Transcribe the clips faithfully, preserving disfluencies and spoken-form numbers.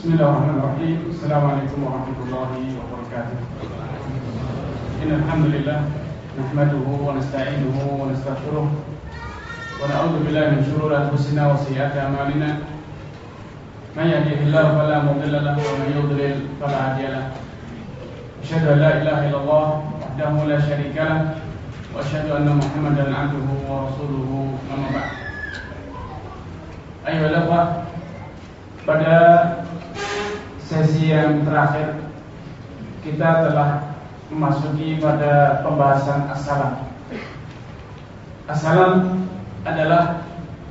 Bismillahirrahmanirrahim. Assalamualaikum warahmatullahi wabarakatuh. Innal hamdalillah nahmaduhu wa nasta'inuhu wa nastaghfiruh wa na'udzu billahi min shururi anfusina wa sayyiati a'malina. May yahdihillahu fala mudilla lahu wa may yudlil fala hadiya lahu. Asyhadu an la ilaha illallah wahdahu la syarika lahu wa asyhadu anna Muhammadan 'abduhu wa rasuluhu. Amma ba'd. Ayyuhal ikhwah, pada sesi yang terakhir kita telah memasuki pada pembahasan as-salam. As-salam adalah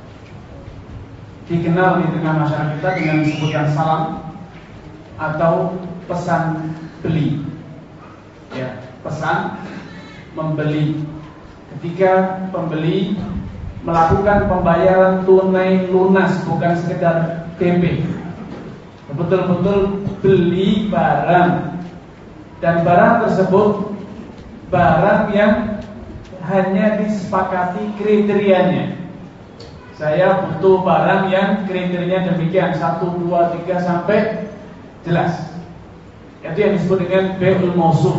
dikenal di tengah masyarakat kita dengan sebutan salam atau pesan beli. Ya, pesan membeli. Ketika pembeli melakukan pembayaran tunai lunas, bukan sekedar D P, betul-betul beli barang, dan barang tersebut barang yang hanya disepakati kriterianya. Saya butuh barang yang kriterianya demikian, satu, dua, tiga sampai jelas. Itu yang disebut dengan bai'ul mausuf,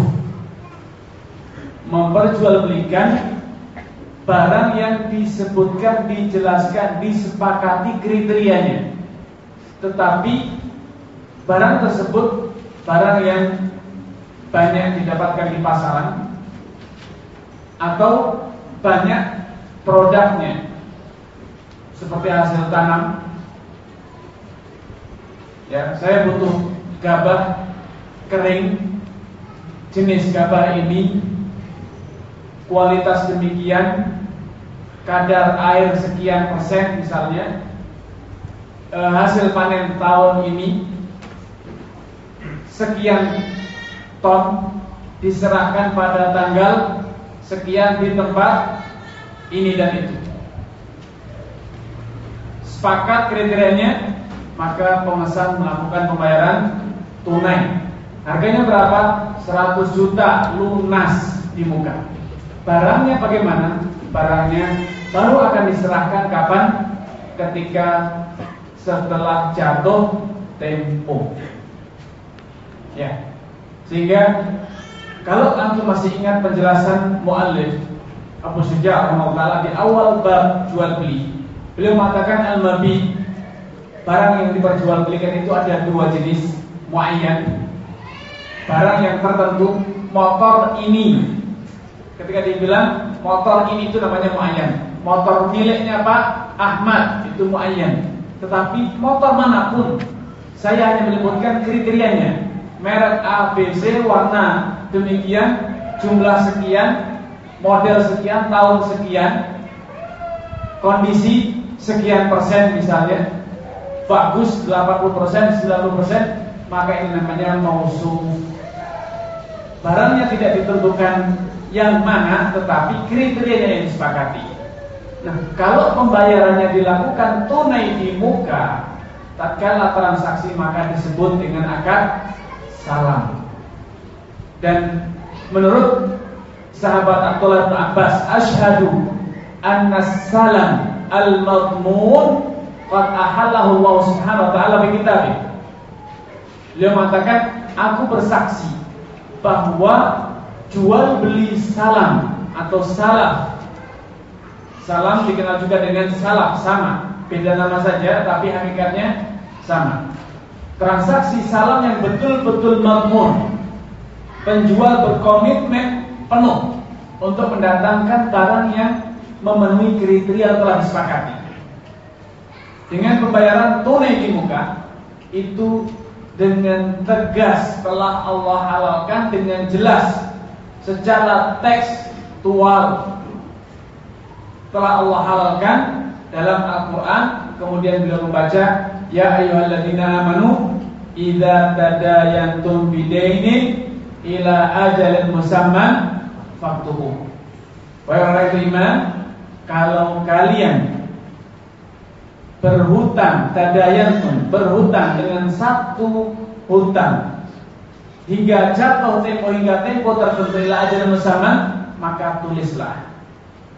memperjualbelikan barang yang disebutkan, dijelaskan, disepakati kriterianya, tetapi barang tersebut barang yang banyak didapatkan di pasaran atau banyak produknya, seperti hasil tanam. Ya, saya butuh gabah kering, jenis gabah ini kualitas demikian, kadar air sekian persen misalnya, e, hasil panen tahun ini sekian ton, diserahkan pada tanggal sekian di tempat ini dan itu. Sepakat kriterianya, maka pemesan melakukan pembayaran tunai. Harganya berapa? seratus juta lunas di muka. Barangnya bagaimana? Barangnya baru akan diserahkan kapan? Ketika setelah jatuh tempo. Ya, sehingga kalau antum masih ingat penjelasan muallif Abu Syuja' rahimahullah di awal bab jual beli, beliau mengatakan al-mabi, barang yang diperjualbelikan itu ada dua jenis muayyan. Barang yang tertentu, motor ini, ketika dibilang motor ini itu namanya muayyan. Motor miliknya Pak Ahmad itu muayyan. Tetapi motor manapun, saya hanya menyebutkan kriterianya. Merek A, B, C, warna demikian, jumlah sekian, model sekian, tahun sekian, kondisi sekian persen misalnya, bagus delapan puluh persen, sembilan puluh persen, maka ini namanya mausuf. Barangnya tidak ditentukan yang mana, tetapi kriterianya yang disepakati. Nah, kalau pembayarannya dilakukan tunai di muka, tatkala transaksi, maka disebut dengan akad salam. Dan menurut sahabat Abdullah bin Abbas, asyhadu anna salam al-madmun qad ahallahu Allah subhanahu wa ta'ala bi kitabih. Beliau mengatakan, aku bersaksi bahwa jual beli salam atau salaf, salam dikenal juga dengan salaf, sama, beda nama saja tapi hakikatnya sama. Transaksi salam yang betul-betul madmun, penjual berkomitmen penuh untuk mendatangkan barang yang memenuhi kriteria telah disepakati. Dengan pembayaran tunai di muka, itu dengan tegas telah Allah halalkan dengan jelas secara tekstual, telah Allah halalkan dalam Al-Quran. Kemudian beliau membaca, ya ayyuhalladzina amanu idza tadayantum bidainin ila ajalin musamman faktubu. Wahai orang beriman, kalau kalian berhutang, tadayantum, berhutang dengan satu hutang hingga jatuh tempo, hingga tempo tertentu, ila ajalin musamman, maka tulislah.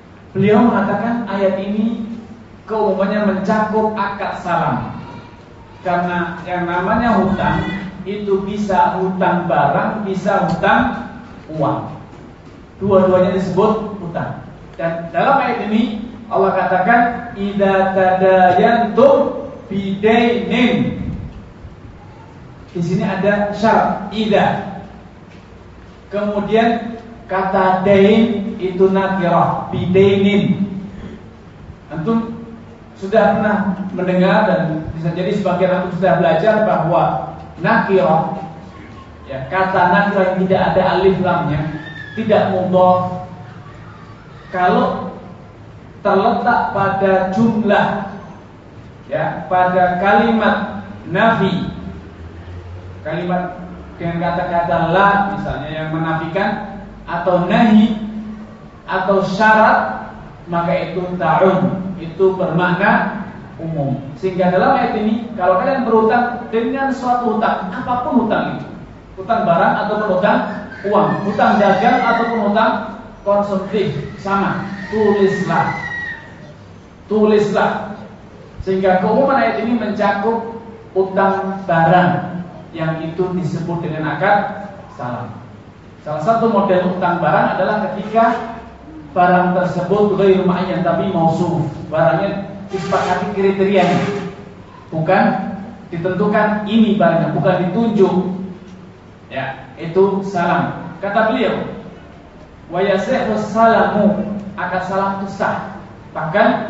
Beliau mengatakan ayat ini keumumannya mencakup akad salam. Karena yang namanya hutang itu bisa hutang barang, bisa hutang uang. Dua-duanya disebut hutang. Dan dalam ayat ini Allah katakan idza tadayantum bidainin. Di sini ada syarat idza. Kemudian kata dain itu nakirah, bidainin. Antum sudah pernah mendengar dan bisa jadi sebagian antum sudah belajar bahwa nakirah, ya, kata nakirah yang tidak ada alif lamnya, tidak mudhaf, kalau terletak pada jumlah, ya, pada kalimat nafi, kalimat dengan kata-kata la misalnya yang menafikan, atau nahi, atau syarat, maka itu ta'un, itu bermakna umum. Sehingga dalam ayat ini, kalau kalian berhutang dengan suatu hutang, apapun hutang itu, hutang barang ataupun hutang uang, hutang dagang ataupun hutang konsumtif, sama, tulislah, tulislah. Sehingga keumuman ayat ini mencakup hutang barang, yang itu disebut dengan akad salam. Salah satu model hutang barang adalah ketika barang tersebut ghairu ma'ayyan tapi mausuf, barangnya disepakati kriterianya, bukan ditentukan ini barangnya, bukan ditunjuk, ya, itu salam. Kata beliau, wa yasihu salamu, akad salam itu sah, bahkan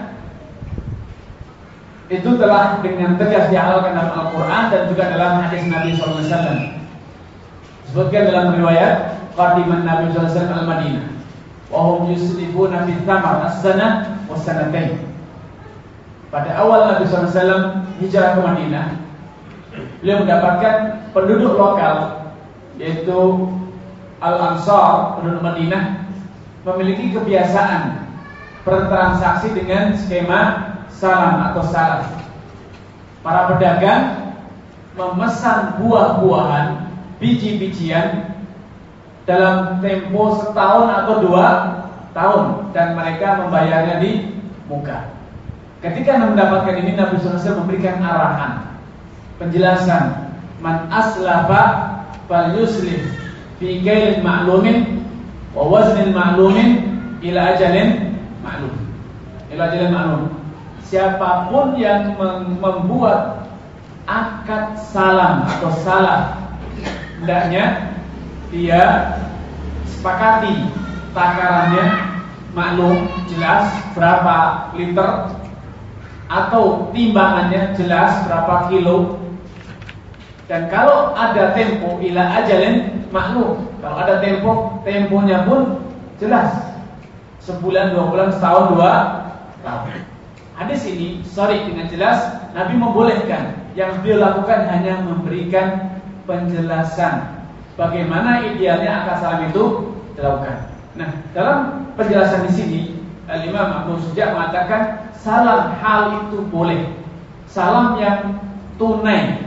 itu telah dengan tegas dihalalkan dalam Al-Quran dan juga dalam hadis Nabi shallallahu alaihi wasallam. Disebutkan dalam riwayat qadiman Nabi shallallahu alaihi wasallam al-Madinah wa hum yuslifuna fi thamar as-sanah wa sanatain. Pada awal Nabi shallallahu alaihi wasallam hijrah ke Madinah, beliau mendapatkan penduduk lokal, yaitu Al-Ansar, penduduk Madinah, memiliki kebiasaan bertransaksi dengan skema salam atau salam. Para pedagang memesan buah-buahan, biji-bijian dalam tempo setahun atau dua tahun, dan mereka membayarnya di muka. Ketika mendapatkan ini, Nabi shallallahu alaihi wasallam memberikan arahan, penjelasan, man aslafa fal yuslif fi kailin ma'lumin wa waznin ma'lumin ila ajalin ma'lum. Ila ajalin ma'lum. Siapapun yang membuat akad salam atau salah, hendaknya dia sepakati takarannya maklum, jelas berapa liter, atau timbangannya jelas berapa kilo. Dan kalau ada tempo ila ajalin maklum, kalau ada tempo, temponya pun jelas, sebulan, dua bulan, setahun, dua tahun. Hadis ini sorry dengan jelas Nabi membolehkan. Yang beliau lakukan hanya memberikan penjelasan bagaimana idealnya akad salam itu dilakukan. Nah, dalam penjelasan di sini Al-Imam Abu Suja mengatakan salam hal itu boleh. Salam yang tunai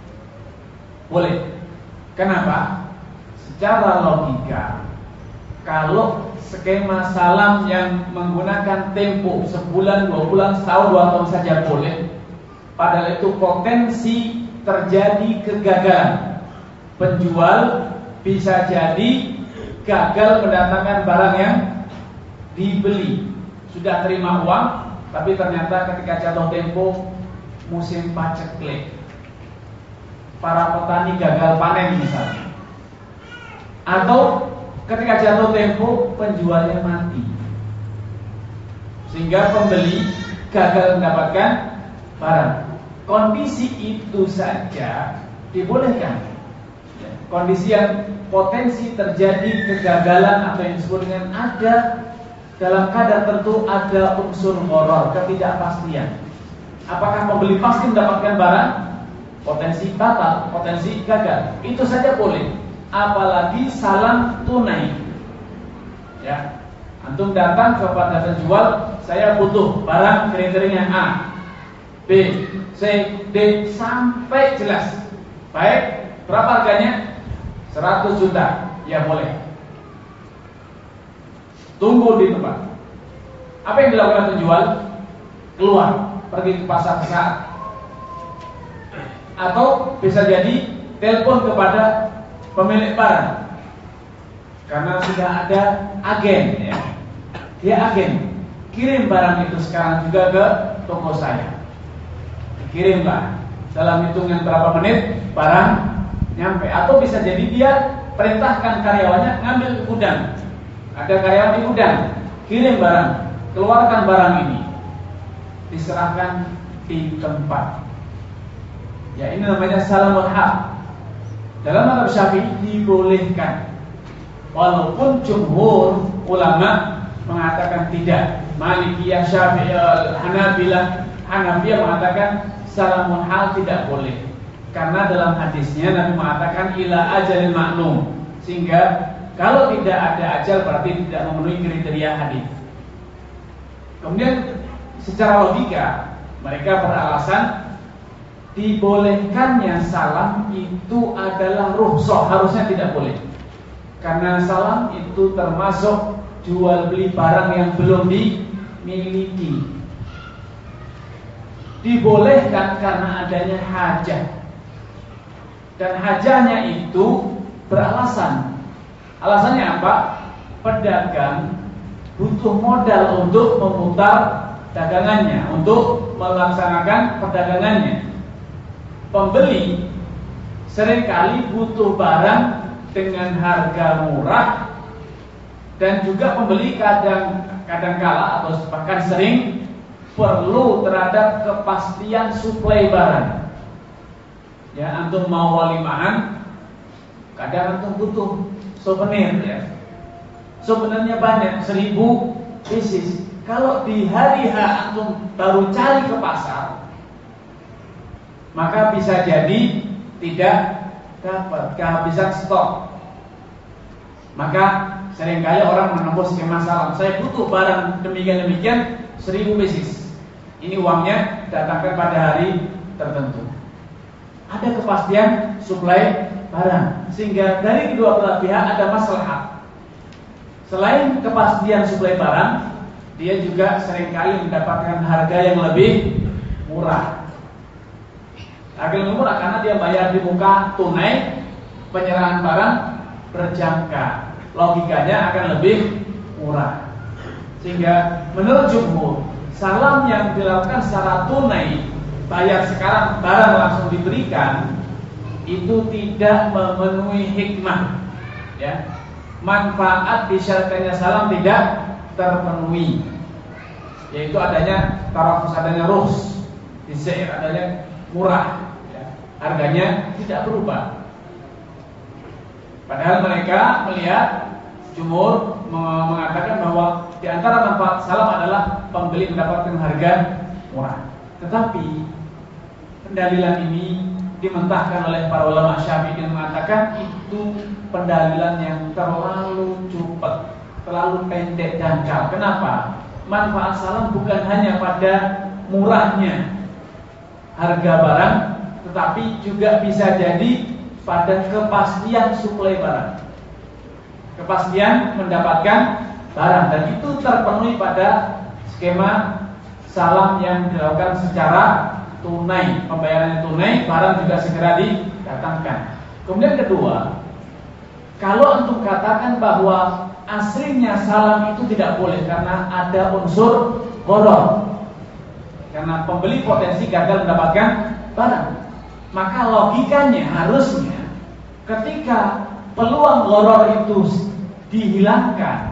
boleh. Kenapa? Secara logika, kalau skema salam yang menggunakan tempo sebulan, dua bulan, setahun, dua tahun saja boleh, padahal itu potensi terjadi kegagalan. Penjual bisa jadi gagal mendatangkan barang yang dibeli. Sudah terima uang, tapi ternyata ketika jatuh tempo musim paceklik, para petani gagal panen misalnya, atau ketika jatuh tempo penjualnya mati, sehingga pembeli gagal mendapatkan barang. Kondisi itu saja dibolehkan. Kondisi yang potensi terjadi kegagalan atau yang disebut dengan ada dalam kadar tertentu ada unsur gharar, ketidakpastian. Apakah pembeli pasti mendapatkan barang? Potensi batal, potensi gagal. Itu saja boleh. Apalagi salam tunai. Ya, antum datang kepada penjual, saya butuh barang kriterianya A, B, C, D sampai jelas. Baik, berapa harganya? seratus juta. Ya boleh. Tunggu di tempat. Apa yang dilakukan penjual? Keluar, pergi ke pasar saat atau bisa jadi telepon kepada pemilik barang, karena sudah ada agen, ya. Dia agen, kirim barang itu sekarang juga ke toko saya. Kirimlah, dalam hitungan berapa menit barang nyampe. Atau bisa jadi dia perintahkan karyawannya ngambil gudang. Ada karyawan di gudang, kirim barang, keluarkan barang ini, diserahkan di tempat. Ya, ini namanya salamul hal. Dalam mazhab Syafi'i dibolehkan, walaupun jumhur ulama mengatakan tidak. Malikiyah, Syafi'iyah, Hanabilah, Hanafiyah mengatakan salamul hal tidak boleh, karena dalam hadisnya Nabi mengatakan ila ajalin maklum, sehingga kalau tidak ada ajal berarti tidak memenuhi kriteria hadis. Kemudian secara logika mereka beralasan dibolehkannya salam itu adalah rukhsah, harusnya tidak boleh, karena salam itu termasuk jual beli barang yang belum dimiliki. Dibolehkan karena adanya hajah, dan hajahnya itu beralasan. Alasannya apa? Pedagang butuh modal untuk memutar dagangannya, untuk melaksanakan perdagangannya. Pembeli seringkali butuh barang dengan harga murah, dan juga pembeli kadang kadang-kala atau bahkan sering perlu terhadap kepastian suplai barang. Ya, antum mau walimahan, kadang antum butuh souvenir, ya. Souvenirnya banyak, seribu pieces. Kalau di hari H antum baru cari ke pasar, maka bisa jadi tidak dapat, kehabisan stok. Maka seringkali orang menempuh skema salam. Saya butuh barang demikian-demikian, seribu pieces. Ini uangnya datangkan pada hari tertentu. Ada kepastian suplai barang, sehingga dari kedua belah pihak ada maslahat. Selain kepastian suplai barang, dia juga seringkali mendapatkan harga yang lebih murah. Harga yang lebih murah karena dia bayar di muka tunai, penyerahan barang berjangka. Logikanya akan lebih murah. Sehingga menurut jumhur, salam yang dilakukan secara tunai, bayar sekarang barang langsung diberikan, itu tidak memenuhi hikmah, ya. Manfaat disyaratkannya salam tidak terpenuhi, yaitu adanya tarafus, adanya rukhs, disair, adanya murah, ya. Harganya tidak berubah. Padahal mereka melihat, jumhur mengatakan bahwa di antara manfaat salam adalah pembeli mendapatkan harga murah. Tetapi pendalilan ini dimentahkan oleh para ulama Syafi'i yang mengatakan itu pendalilan yang terlalu cepat, terlalu pendek dangkal. Kenapa? Manfaat salam bukan hanya pada murahnya harga barang, tetapi juga bisa jadi pada kepastian suplai barang, kepastian mendapatkan barang, dan itu terpenuhi pada skema salam yang dilakukan secara tunai, pembayaran tunai, barang juga segera didatangkan. Kemudian kedua, kalau untuk katakan bahwa aslinya salam itu tidak boleh karena ada unsur gharar, karena pembeli potensi gagal mendapatkan barang, maka logikanya harusnya ketika peluang gharar itu dihilangkan,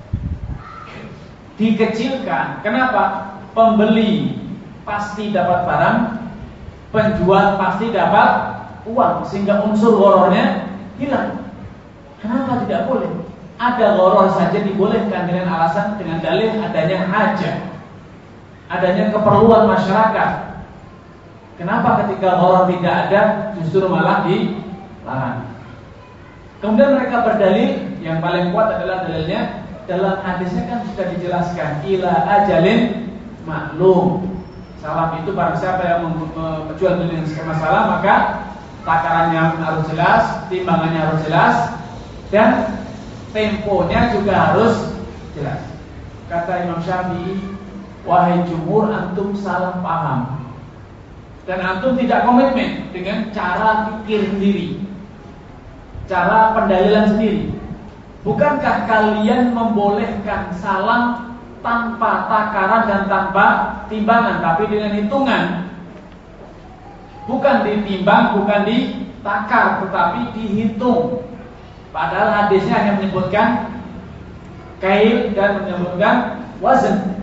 dikecilkan. Kenapa? Pembeli pasti dapat barang, penjual pasti dapat uang, sehingga unsur ghararnya hilang. Kenapa tidak boleh? Ada gharar saja dibolehkan dengan alasan, dengan dalil adanya hajat, adanya keperluan masyarakat. Kenapa ketika gharar tidak ada justru malah dilarang? Kemudian mereka berdalil, yang paling kuat adalah dalilnya dalam hadisnya kan sudah dijelaskan ila ajalin maklum. Salam itu barang siapa yang menjual beli dengan skema salam, maka takarannya harus jelas, timbangannya harus jelas, dan temponya juga harus jelas. Kata Imam Syafi'i, wahai jumhur, antum salah paham. dan antum tidak komitmen dengan cara pikir sendiri, cara pendalilan sendiri. Bukankah kalian membolehkan salam tanpa takaran dan tanpa timbangan, tapi dengan hitungan? Bukan ditimbang, bukan ditakar, tetapi dihitung. Padahal hadisnya hanya menyebutkan kail dan menyebutkan wazn,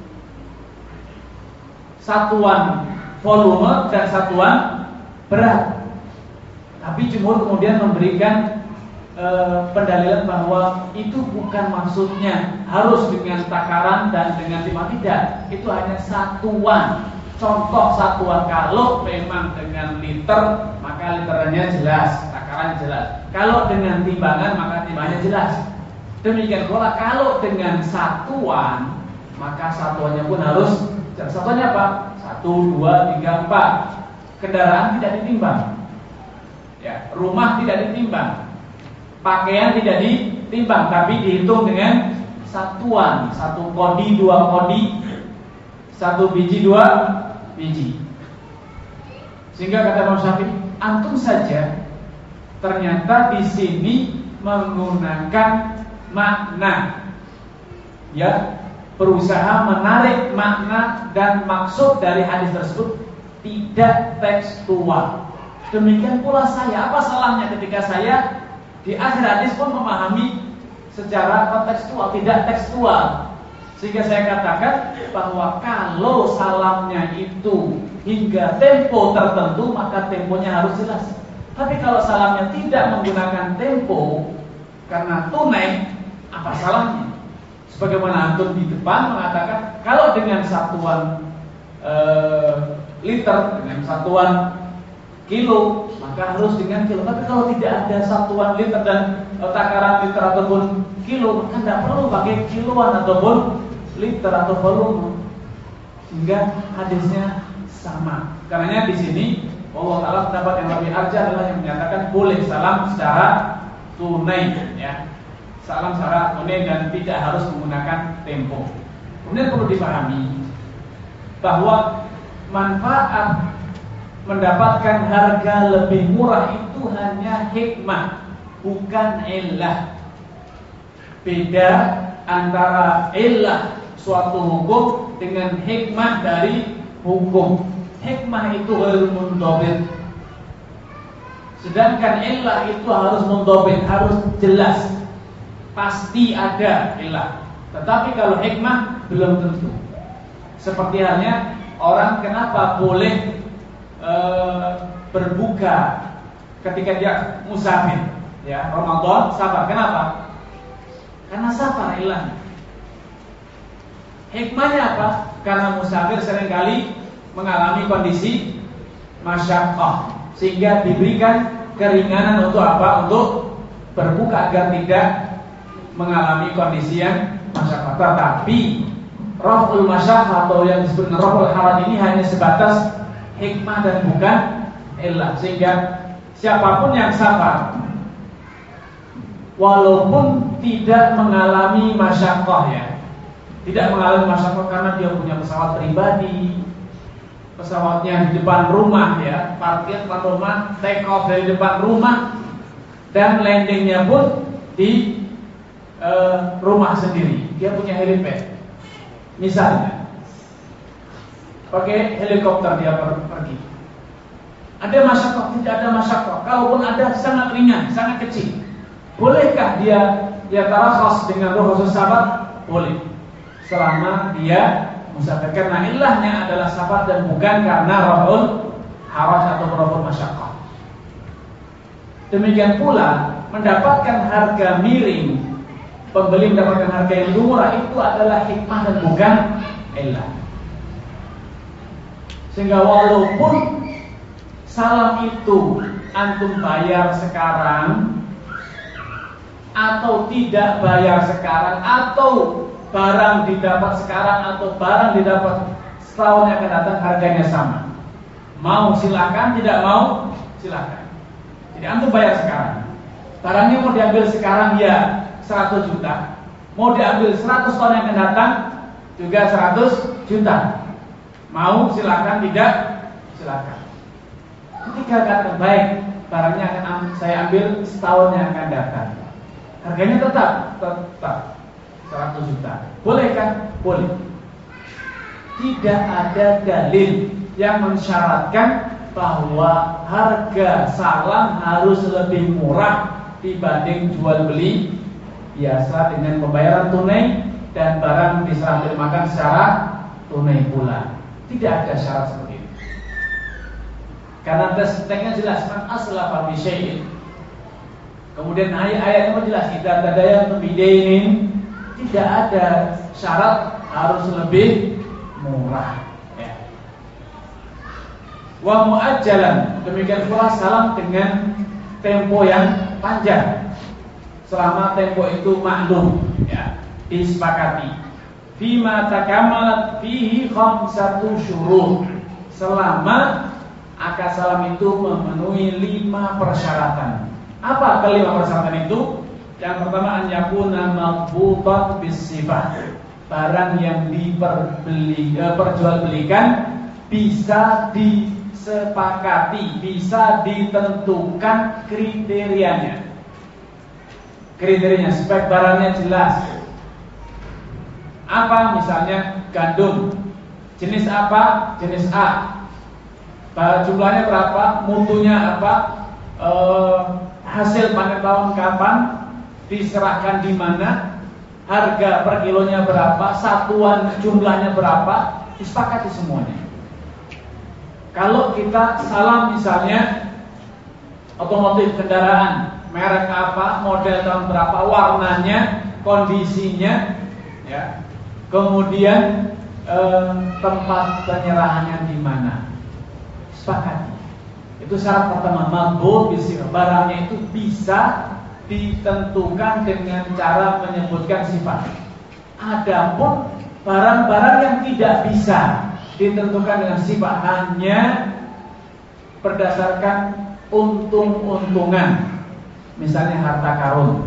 satuan volume dan satuan berat. Tapi jumhur kemudian memberikan e, pendalilan bahwa itu bukan maksudnya harus dengan takaran dan dengan timah, tidak. Itu hanya satuan. Contoh satuan, kalau memang dengan liter maka literannya jelas, takaran jelas. Kalau dengan timbangan maka timbangannya jelas. Demikian pula kalau dengan satuan maka satuannya pun harus jelas. Satuannya apa? Satu, dua, tiga, empat. Kendaraan tidak ditimbang, ya, rumah tidak ditimbang, pakaian tidak ditimbang, tapi dihitung dengan satuan. Satu kodi, dua kodi, satu biji, dua biji. Sehingga kata Imam Syafi'i, antum saja ternyata di sini menggunakan makna, ya, berusaha menarik makna dan maksud dari hadis tersebut tidak tekstual. Demikian pula saya, apa salahnya ketika saya di akhir hadis pun memahami secara kontekstual, tidak tekstual. Sehingga saya katakan bahwa kalau salamnya itu hingga tempo tertentu, maka temponya harus jelas. Tapi kalau salamnya tidak menggunakan tempo karena tunai, apa salahnya? Sebagaimana antum di depan mengatakan kalau dengan satuan e, liter, dengan satuan kilo, maka harus dengan kilo. Tapi kalau tidak ada satuan liter dan e, takaran liter ataupun kilo, maka tidak perlu pakai kiloan ataupun liter atau volume, sehingga hadisnya sama. Karenanya di sini Allah Taala pendapat yang lebih arjah adalah yang menyatakan boleh salam secara tunai, ya, salam secara tunai dan tidak harus menggunakan tempo. Kemudian perlu dipahami bahwa manfaat mendapatkan harga lebih murah itu hanya hikmah, bukan illah. Beda antara illah suatu hukum dengan hikmah dari hukum. Hikmah itu harus mundobit, sedangkan illah itu harus mundobit, harus jelas, pasti ada illah. Tetapi kalau hikmah belum tentu. Seperti halnya orang kenapa boleh e, berbuka ketika dia musafir, ya, Ramadan sabar. Kenapa? Karena sabar ilahnya. Hikmahnya apa? Karena musafir seringkali mengalami kondisi masyaqqah, sehingga diberikan keringanan untuk apa? Untuk berbuka agar tidak mengalami kondisi yang masyaqqah. Tetapi raf'ul masyaqqah atau yang disebut raf'ul haraj ini hanya sebatas hikmah dan bukan illah. Sehingga siapapun yang sabar walaupun tidak mengalami masyaqqah, ya, tidak mengalami masyaqqah karena dia punya pesawat pribadi, pesawatnya di depan rumah, ya, parkir depan rumah, take off dari depan rumah, dan landingnya pun di e, rumah sendiri. Dia punya helipad, misalnya, pakai helikopter dia per pergi. Ada masyaqqah? Tidak ada masyaqqah. Kalaupun ada, sangat ringan, sangat kecil. Bolehkah dia dia tarakhas dengan rukhsah sabar? Boleh, selama dia musafir, karena ilahnya adalah sabar dan bukan karena raf'ul haraj atau raf'ul masyaqqah. Demikian pula mendapatkan harga miring, pembeli mendapatkan harga yang murah, itu adalah hikmah dan bukan ilah. Sehingga walaupun salam itu antum bayar sekarang atau tidak bayar sekarang, atau barang didapat sekarang atau barang didapat setahun yang akan datang, harganya sama. Mau silakan, tidak mau silakan. Jadi antum bayar sekarang. Barangnya mau diambil sekarang, ya, seratus juta. Mau diambil seratus tahun yang akan datang, juga seratus juta. Mau silakan, tidak silakan. Ketika kata baik, barangnya akan saya ambil setahun yang akan datang. Harganya tetap tetap seratus juta. Boleh kan? Boleh. Tidak ada dalil yang mensyaratkan bahwa harga salam harus lebih murah dibanding jual beli biasa dengan pembayaran tunai dan barang diserah terimakan secara tunai pula. Tidak ada syarat seperti itu. Karena tesnya jelas kan aslafa bi syai'in. Kemudian ayat-ayatnya jelas kita tadaya bidainin, tidak ada syarat harus lebih murah. Ya. Wa muajjalan, demikian pula salam dengan tempo yang panjang. Selama tempo itu maklum, ya, disepakati. Fima takamalat fihi khamsatu syurut. Selama akad salam itu memenuhi lima persyaratan. Apa kelima persyaratan itu? Yang pertama, an yakuna maqbutan bisifah. Barang yang diperbeli, eh, perjualbelikan bisa disepakati, bisa ditentukan kriterianya. Kriterianya, spek barangnya jelas. Apa misalnya gandum, jenis apa? Jenis A. Jumlahnya berapa? Mutunya apa? E, hasil panen tahun kapan? Diserahkan di mana? Harga per kilonya berapa? Satuan jumlahnya berapa? Disepakati semuanya. Kalau kita salam misalnya otomotif kendaraan, merek apa, model tahun berapa, warnanya, kondisinya, ya. Kemudian eh, tempat penyerahannya di mana, sepakati. Itu syarat pertama, maqbul bisifah. Barangnya itu bisa ditentukan dengan cara menyebutkan sifat. Adapun barang-barang yang tidak bisa ditentukan dengan sifat, hanya berdasarkan untung-untungan. Misalnya harta karun.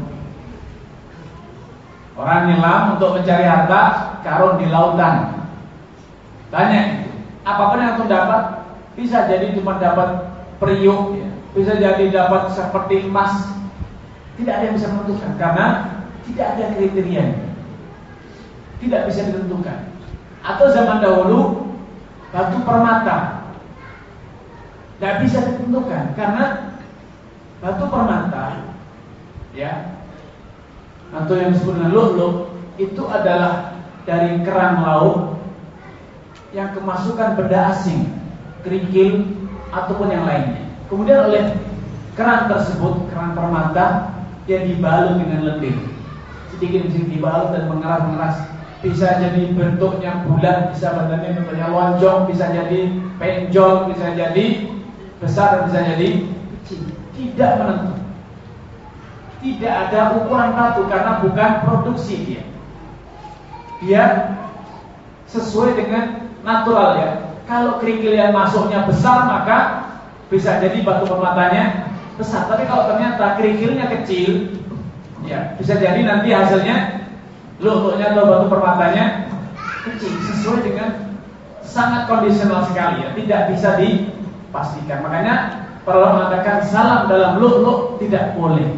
Orang nyelam untuk mencari harta karun di lautan. Tanya, apapun yang antum dapat, bisa jadi cuma dapat periuk, ya. Bisa jadi dapat seperti emas. Tidak ada yang bisa menentukan karena tidak ada kriterianya. Tidak bisa ditentukan. Atau zaman dahulu batu permata, tidak bisa ditentukan karena batu permata, ya, atau yang disebut dengan lu'lu', itu adalah dari kerang laut yang kemasukan benda asing, kerikil ataupun yang lainnya. Kemudian oleh kerang tersebut, kerang permata, yang dibalut dengan lendir, sedikit-sedikit dibalut dan mengeras-mengeras. Bisa jadi bentuknya bulat, bisa bentuknya bentuknya lonjong, bisa jadi penjol, bisa jadi besar, dan bisa jadi kecil. Tidak menentu. Tidak ada ukuran batu karena bukan produksi dia. Dia sesuai dengan natural, ya. Kalau kerikil yang masuknya besar, maka bisa jadi batu permatanya besar. Tapi kalau ternyata kerikilnya kecil, ya, bisa jadi nanti hasilnya lu'lu'nya atau batu permatanya kecil. Sesuai dengan sangat kondisional sekali, ya. Tidak bisa dipastikan. Makanya para mengatakan salam dalam lu'lu' tidak boleh.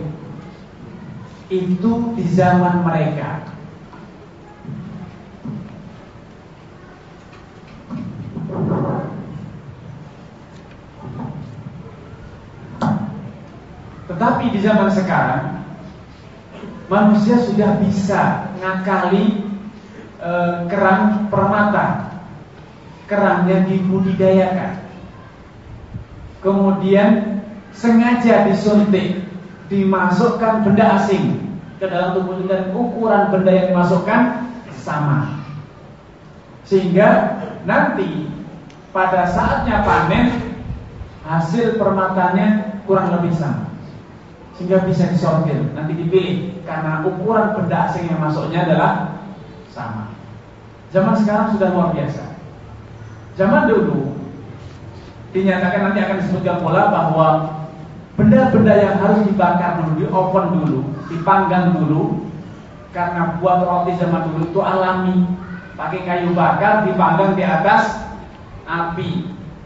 Itu di zaman mereka. Tetapi di zaman sekarang manusia sudah bisa ngakali e, kerang permata. Kerang yang dibudidayakan, kemudian sengaja disuntik, dimasukkan benda asing ke dalam tubuh, dan ukuran benda yang dimasukkan sama, sehingga nanti pada saatnya panen hasil permatanya kurang lebih sama, sehingga bisa disortir, nanti dipilih karena ukuran benda asing yang masuknya adalah sama. Zaman sekarang sudah luar biasa. Zaman dulu dinyatakan, nanti akan disebutkan pula, bahwa benda-benda yang harus dibakar dulu, di oven dulu, dipanggang dulu, karena buat roti zaman dulu itu alami, pakai kayu bakar, dipanggang di atas api.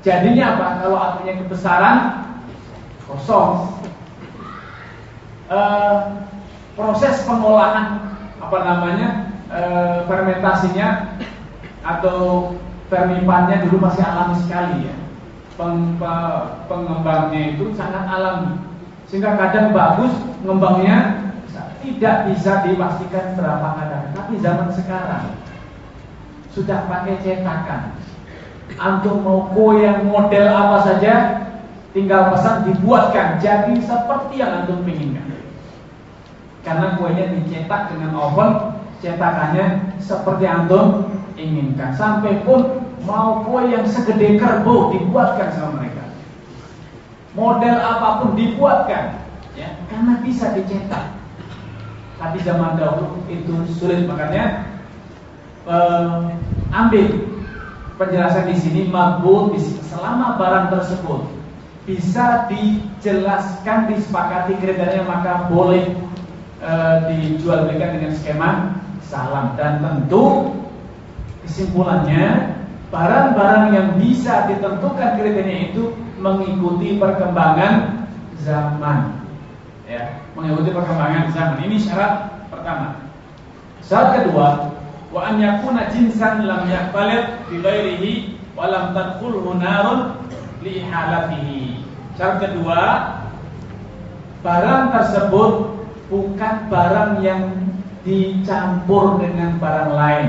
Jadinya apa? Kalau apinya kebesaran, kosong. E, proses pengolahan apa namanya e, fermentasinya atau fermentannya dulu masih alami sekali ya. Peng, pe, pengembangnya itu sangat alami, sehingga kadang bagus ngembangnya tidak bisa dipastikan berapa kadar. Tapi zaman sekarang sudah pakai cetakan. Antum mau kue yang model apa saja, tinggal pesan dibuatkan jadi seperti yang antum inginkan. Karena kuenya dicetak dengan oven, cetakannya seperti antum inginkan. Sampai pun mau kue yang segede kerbau dibuatkan sama mereka. Model apapun dibuatkan, ya, karena bisa dicetak. Tapi zaman dahulu itu sulit, makanya eh, ambil penjelasan di sini mabut selama barang tersebut bisa dijelaskan, disepakati kriterianya, maka boleh e, dijual belikan dengan skema salam. Dan tentu kesimpulannya barang-barang yang bisa ditentukan kriterianya itu mengikuti perkembangan zaman, ya, mengikuti perkembangan zaman. Ini syarat pertama. Syarat kedua, wa an yakuna jinsan lam yaqbalit bi ghairihi wa lam tadkhulhu narun li halatihi. Syarat kedua, barang tersebut bukan barang yang dicampur dengan barang lain.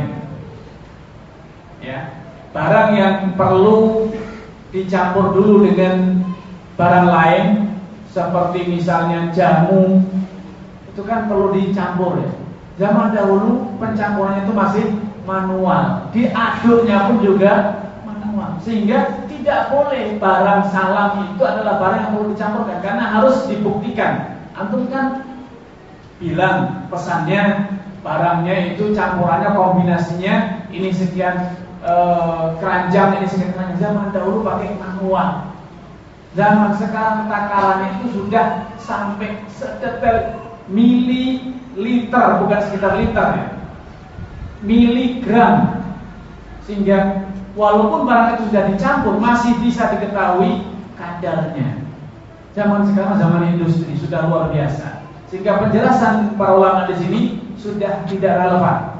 Ya, barang yang perlu dicampur dulu dengan barang lain, seperti misalnya jamu, itu kan perlu dicampur ya. Zaman dahulu pencampurannya itu masih manual, diaduknya pun juga manual, sehingga tidak boleh barang salam itu adalah barang yang perlu dicampurkan, karena harus dibuktikan. Antum kan bilang pesannya barangnya itu campurannya, kombinasinya ini sekian e, keranjang, ini sekian keranjang. Zaman dahulu pakai manual. Zaman sekarang takarannya itu sudah sampai sedetail mililiter, bukan sekitar liter ya, miligram, sehingga walaupun barang itu sudah dicampur masih bisa diketahui kadarnya. Zaman sekarang zaman industri sudah luar biasa, sehingga penjelasan para ulama di sini sudah tidak relevan.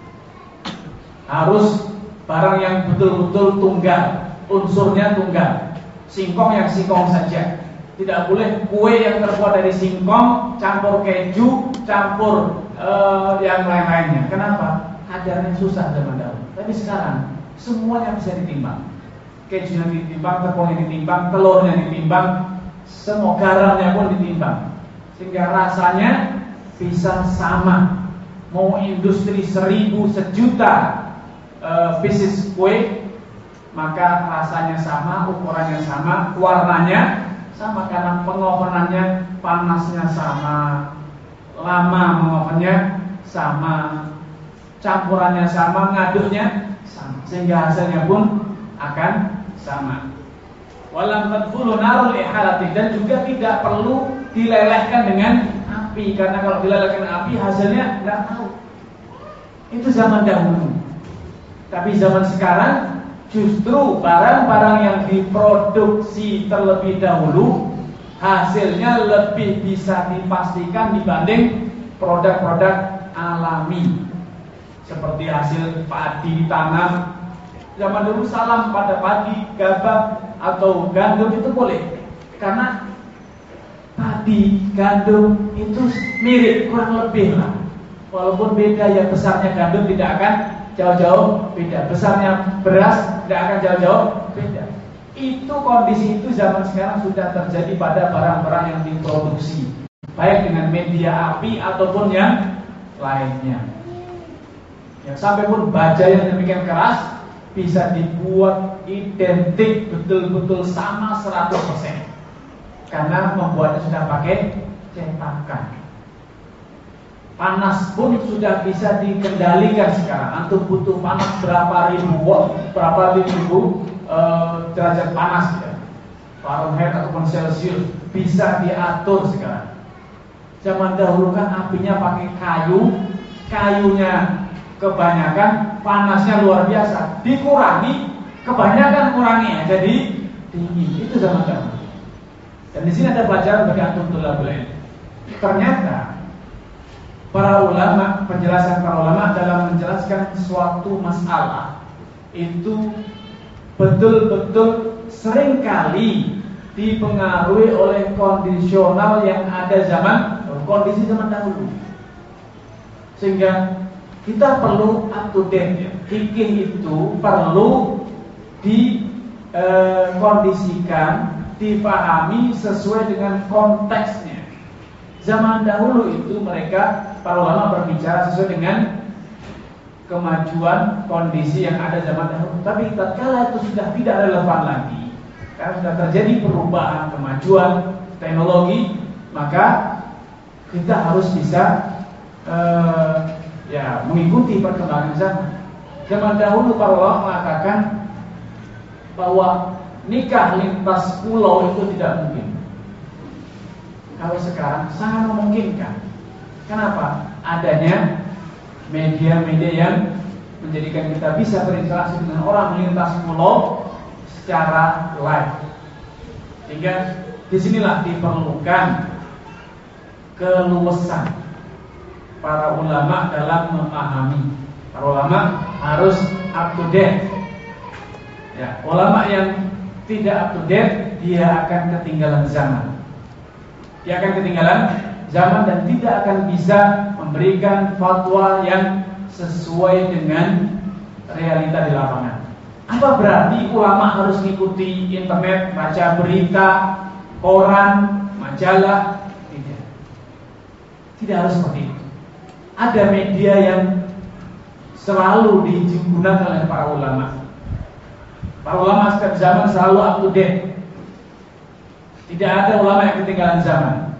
Harus barang yang betul-betul tunggal, unsurnya tunggal. Singkong yang singkong saja. Tidak boleh kue yang terbuat dari singkong campur keju, campur uh, yang lain-lainnya. Kenapa? Kadarnya susah zaman dahulu. Tapi sekarang semuanya bisa ditimbang. Kejunya ditimbang, tepungnya ditimbang, telurnya ditimbang, semua garamnya pun ditimbang, sehingga rasanya bisa sama. Mau industri seribu, sejuta uh, bisnis kue, maka rasanya sama, ukurannya sama, warnanya sama, karena pengovenannya panasnya sama, lama mengovennya sama, campurannya sama, ngaduknya sama, sehingga hasilnya pun akan sama. Walam tadkhulu narul ihalati, dan juga tidak perlu dilelehkan dengan api, karena kalau dilelehkan api hasilnya nggak tahu. Itu zaman dahulu. Tapi zaman sekarang justru barang-barang yang diproduksi terlebih dahulu hasilnya lebih bisa dipastikan dibanding produk-produk alami, seperti hasil padi ditanam. Zaman dulu salam pada padi, gabah atau gandum itu boleh, karena padi, gandum itu mirip kurang lebih lah. Walaupun beda ya besarnya, gandum tidak akan jauh-jauh beda, besarnya beras tidak akan jauh-jauh beda. Itu kondisi itu zaman sekarang sudah terjadi pada barang-barang yang diproduksi, baik dengan media api ataupun yang lainnya. Ya, sampai pun baja yang demikian keras bisa dibuat identik, betul-betul sama seratus persen, karena membuatnya sudah pakai cetakan. Panas pun sudah bisa dikendalikan sekarang. Antum butuh panas berapa ribu watt, berapa ribu uh, derajat panas ya, Fahrenheit ataupun Celcius, bisa diatur sekarang. Zaman dahulu kan apinya pakai kayu, kayunya kebanyakan, panasnya luar biasa. Dikurangi, kebanyakan kurangi ya. Jadi dingin. Itu zaman dahulu. Dan di sini ada pelajaran bagi antum thalabul ilm. Ternyata para ulama, penjelasan para ulama dalam menjelaskan suatu masalah itu betul-betul seringkali dipengaruhi oleh kondisional yang ada zaman kondisi zaman dahulu. Sehingga kita perlu up to date. Fikih itu perlu dikondisikan, dipahami sesuai dengan konteksnya. Zaman dahulu itu mereka para ulama berbicara sesuai dengan kemajuan kondisi yang ada zaman dahulu. Tapi tatkala itu sudah tidak relevan lagi, karena sudah terjadi perubahan, kemajuan teknologi, maka kita harus bisa uh, ya mengikuti perkembangan zaman. Zaman dahulu para ulama mengatakan bahwa nikah lintas pulau itu tidak mungkin. Kalau sekarang sangat memungkinkan. Kenapa? Adanya media-media yang menjadikan kita bisa berinteraksi dengan orang lintas pulau secara live. Sehingga disinilah diperlukan keluasan para ulama dalam memahami. Para ulama harus up to date. Ya, ulama yang tidak up to date, dia akan ketinggalan zaman. Dia akan ketinggalan zaman dan tidak akan bisa memberikan fatwa yang sesuai dengan realita di lapangan. Apa berarti ulama harus mengikuti internet, baca berita, koran, majalah? Tidak. Tidak harus seperti itu. Ada media yang selalu digunakan oleh para ulama. Para ulama setiap zaman selalu up to date. Tidak ada ulama yang ketinggalan zaman.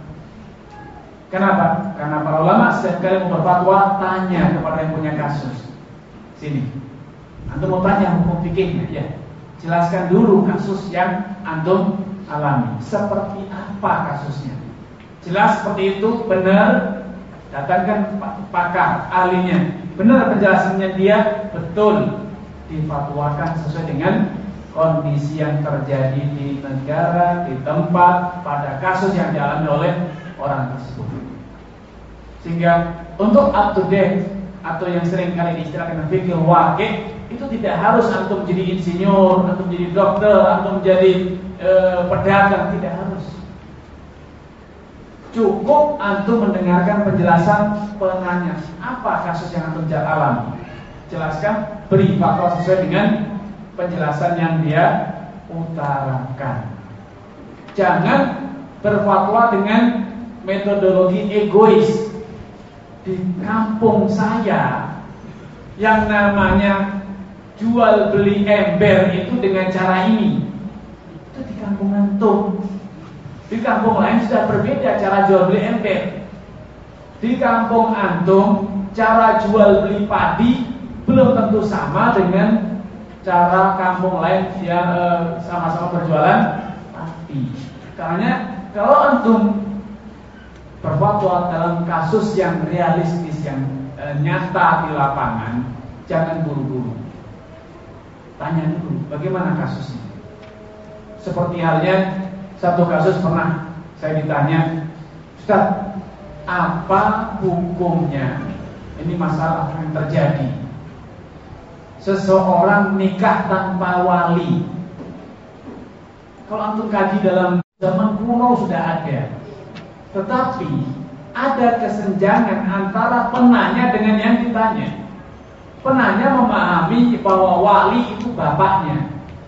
Kenapa? Karena para ulama setiap kali mau berfatwa tanya kepada yang punya kasus. Sini, antum mau tanya hukum fikihnya, ya. Jelaskan dulu kasus yang antum alami. Seperti apa kasusnya? Jelas seperti itu, benar. Datangkan pakar ahlinya. Benar penjelasannya dia, betul. Difatwakan sesuai dengan kondisi yang terjadi di negara, di tempat, pada kasus yang dialami oleh orang tersebut. Sehingga untuk up to date atau yang sering kali diistilahkan fikih waqi' itu tidak harus antum jadi insinyur, antum jadi dokter, antum jadi e, pedagang, tidak harus. Cukup antum mendengarkan penjelasan penanya, apa kasus yang antum alami. Jelaskan, beri fatwa sesuai dengan penjelasan yang dia utarakan. Jangan berfatwa dengan metodologi egois. Di kampung saya yang namanya jual beli ember itu dengan cara ini. Itu di kampung antum. Di kampung lain sudah berbeda cara jual beli ember. Di kampung antum cara jual beli padi belum tentu sama dengan cara kampung lain yang eh, sama-sama berjualan padi. Karena kalau antum berfatwa dalam kasus yang realistis, yang e, nyata di lapangan, jangan buru-buru. Tanya dulu, bagaimana kasusnya? Seperti halnya satu kasus pernah saya ditanya, Ustaz, apa hukumnya? Ini masalah yang terjadi. Seseorang nikah tanpa wali. Kalau antum kaji dalam zaman kuno sudah ada. Tetapi ada kesenjangan antara penanya dengan yang ditanya. Penanya memahami bahwa wali itu bapaknya.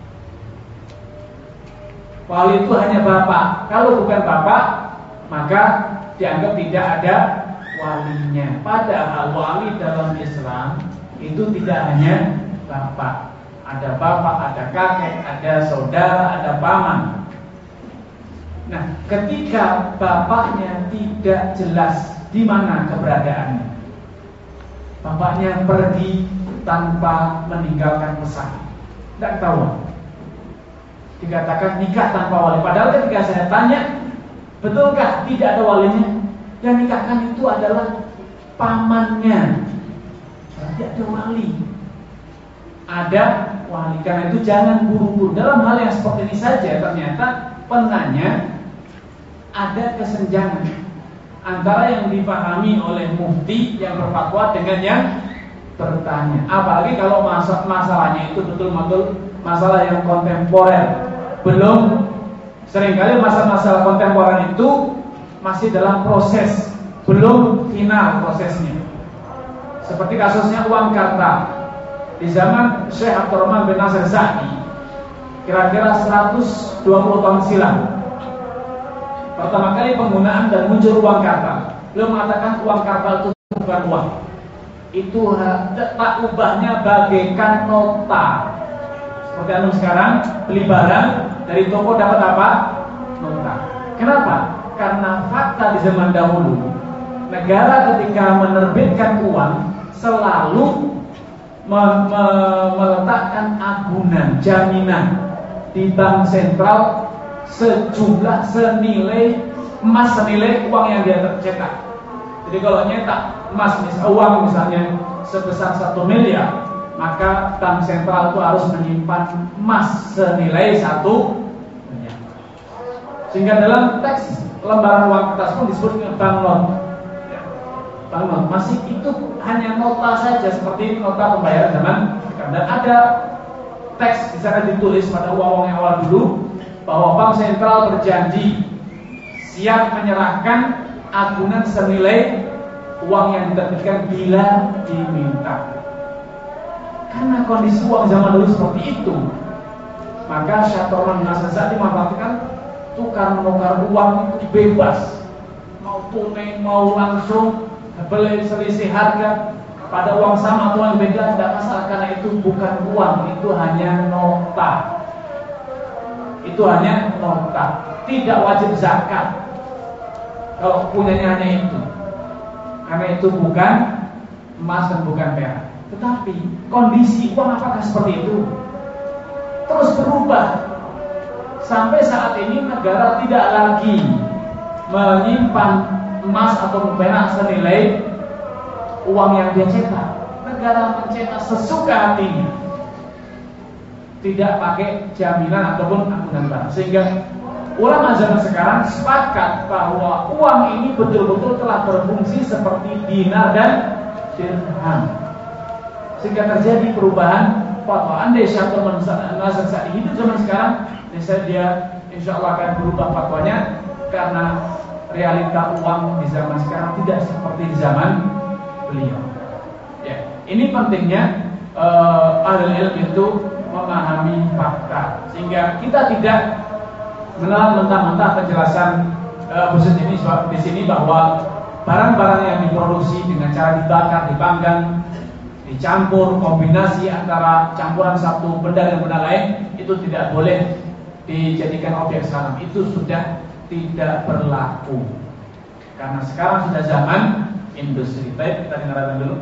Wali itu hanya bapak. Kalau bukan bapak, maka dianggap tidak ada walinya. Padahal wali dalam Islam itu tidak hanya bapak. Ada bapak, ada kakek, ada saudara, ada paman. Nah, ketika bapaknya tidak jelas di mana keberadaannya, bapaknya pergi tanpa meninggalkan pesan, tidak tahu. Dikatakan nikah tanpa wali. Padahal ketika saya tanya, betulkah tidak ada walinya? Yang nikahkan itu adalah pamannya. Berarti ada wali. ada wali. Karena itu jangan buru-buru. Dalam hal yang seperti ini saja ternyata penanya ada kesenjangan antara yang dipahami oleh mufti yang berfatwa dengan yang bertanya. Apalagi kalau mas- masalahnya itu betul-betul masalah yang kontemporer. Belum, seringkali masalah-masalah kontemporer itu masih dalam proses, belum final prosesnya. Seperti kasusnya uang karta di zaman Syekh Abdurrahman bin Nasir Sa'di, kira-kira seratus dua puluh tahun silam. Pertama kali penggunaan dan muncul uang karta. Beliau mengatakan uang karta itu bukan uang. Itu tak ubahnya bagaikan nota. Seperti anu sekarang beli barang dari toko dapat apa? Nota. Kenapa? Karena fakta di zaman dahulu negara ketika menerbitkan uang selalu me- me- meletakkan agunan jaminan di bank sentral sejumlah senilai emas senilai uang yang dia cetak. Jadi kalau nyetak emas misal uang misalnya sebesar satu miliar, maka bank sentral itu harus menyimpan emas senilai satu miliar. Sehingga dalam teks lembaran uang kertas pun disebut dengan banknot. Banknot masih itu hanya nota saja seperti nota pembayaran zaman sekarang. Dan ada teks di sana ditulis pada uang-uang yang awal dulu bahwa bank sentral berjanji siap menyerahkan agunan senilai uang yang diterbitkan bila diminta. Karena kondisi uang zaman dulu seperti itu, maka Syekh Abdurrahman bin Nasir Sa'di mengatakan tukar menukar uang itu bebas, mau tunai mau langsung, beli selisih harga pada uang sama atau uang beda tidak masalah, karena itu bukan uang, itu hanya nota. Itu hanya nota, tidak wajib zakat kalau punyanya hanya itu, karena itu bukan emas dan bukan perak. Tetapi kondisi uang apakah seperti itu? Terus berubah sampai saat ini negara tidak lagi menyimpan emas atau perak senilai uang yang dia cetak. Negara mencetak sesuka hatinya, tidak pakai jaminan ataupun agunan bank. Sehingga ulama zaman sekarang sepakat bahwa uang ini betul-betul telah berfungsi seperti dinar dan dirham. Sehingga terjadi perubahan fatwa. Andai Syekh Abdurrahman bin Nasir Sa'di hidup zaman sekarang, niscaya dia insya Allah akan berubah fatwanya, karena realita uang di zaman sekarang tidak seperti di zaman beliau. Ya, ini pentingnya uh, ahli ilmu itu memahami fakta, sehingga kita tidak menelan mentah-mentah penjelasan uh, khusus ini di sini bahwa barang-barang yang diproduksi dengan cara dibakar, dipanggang, dicampur, kombinasi antara campuran satu benda dan benda lain itu tidak boleh dijadikan objek salam. Itu sudah tidak berlaku, karena sekarang sudah zaman industri. Baik, kita dengarkan dulu.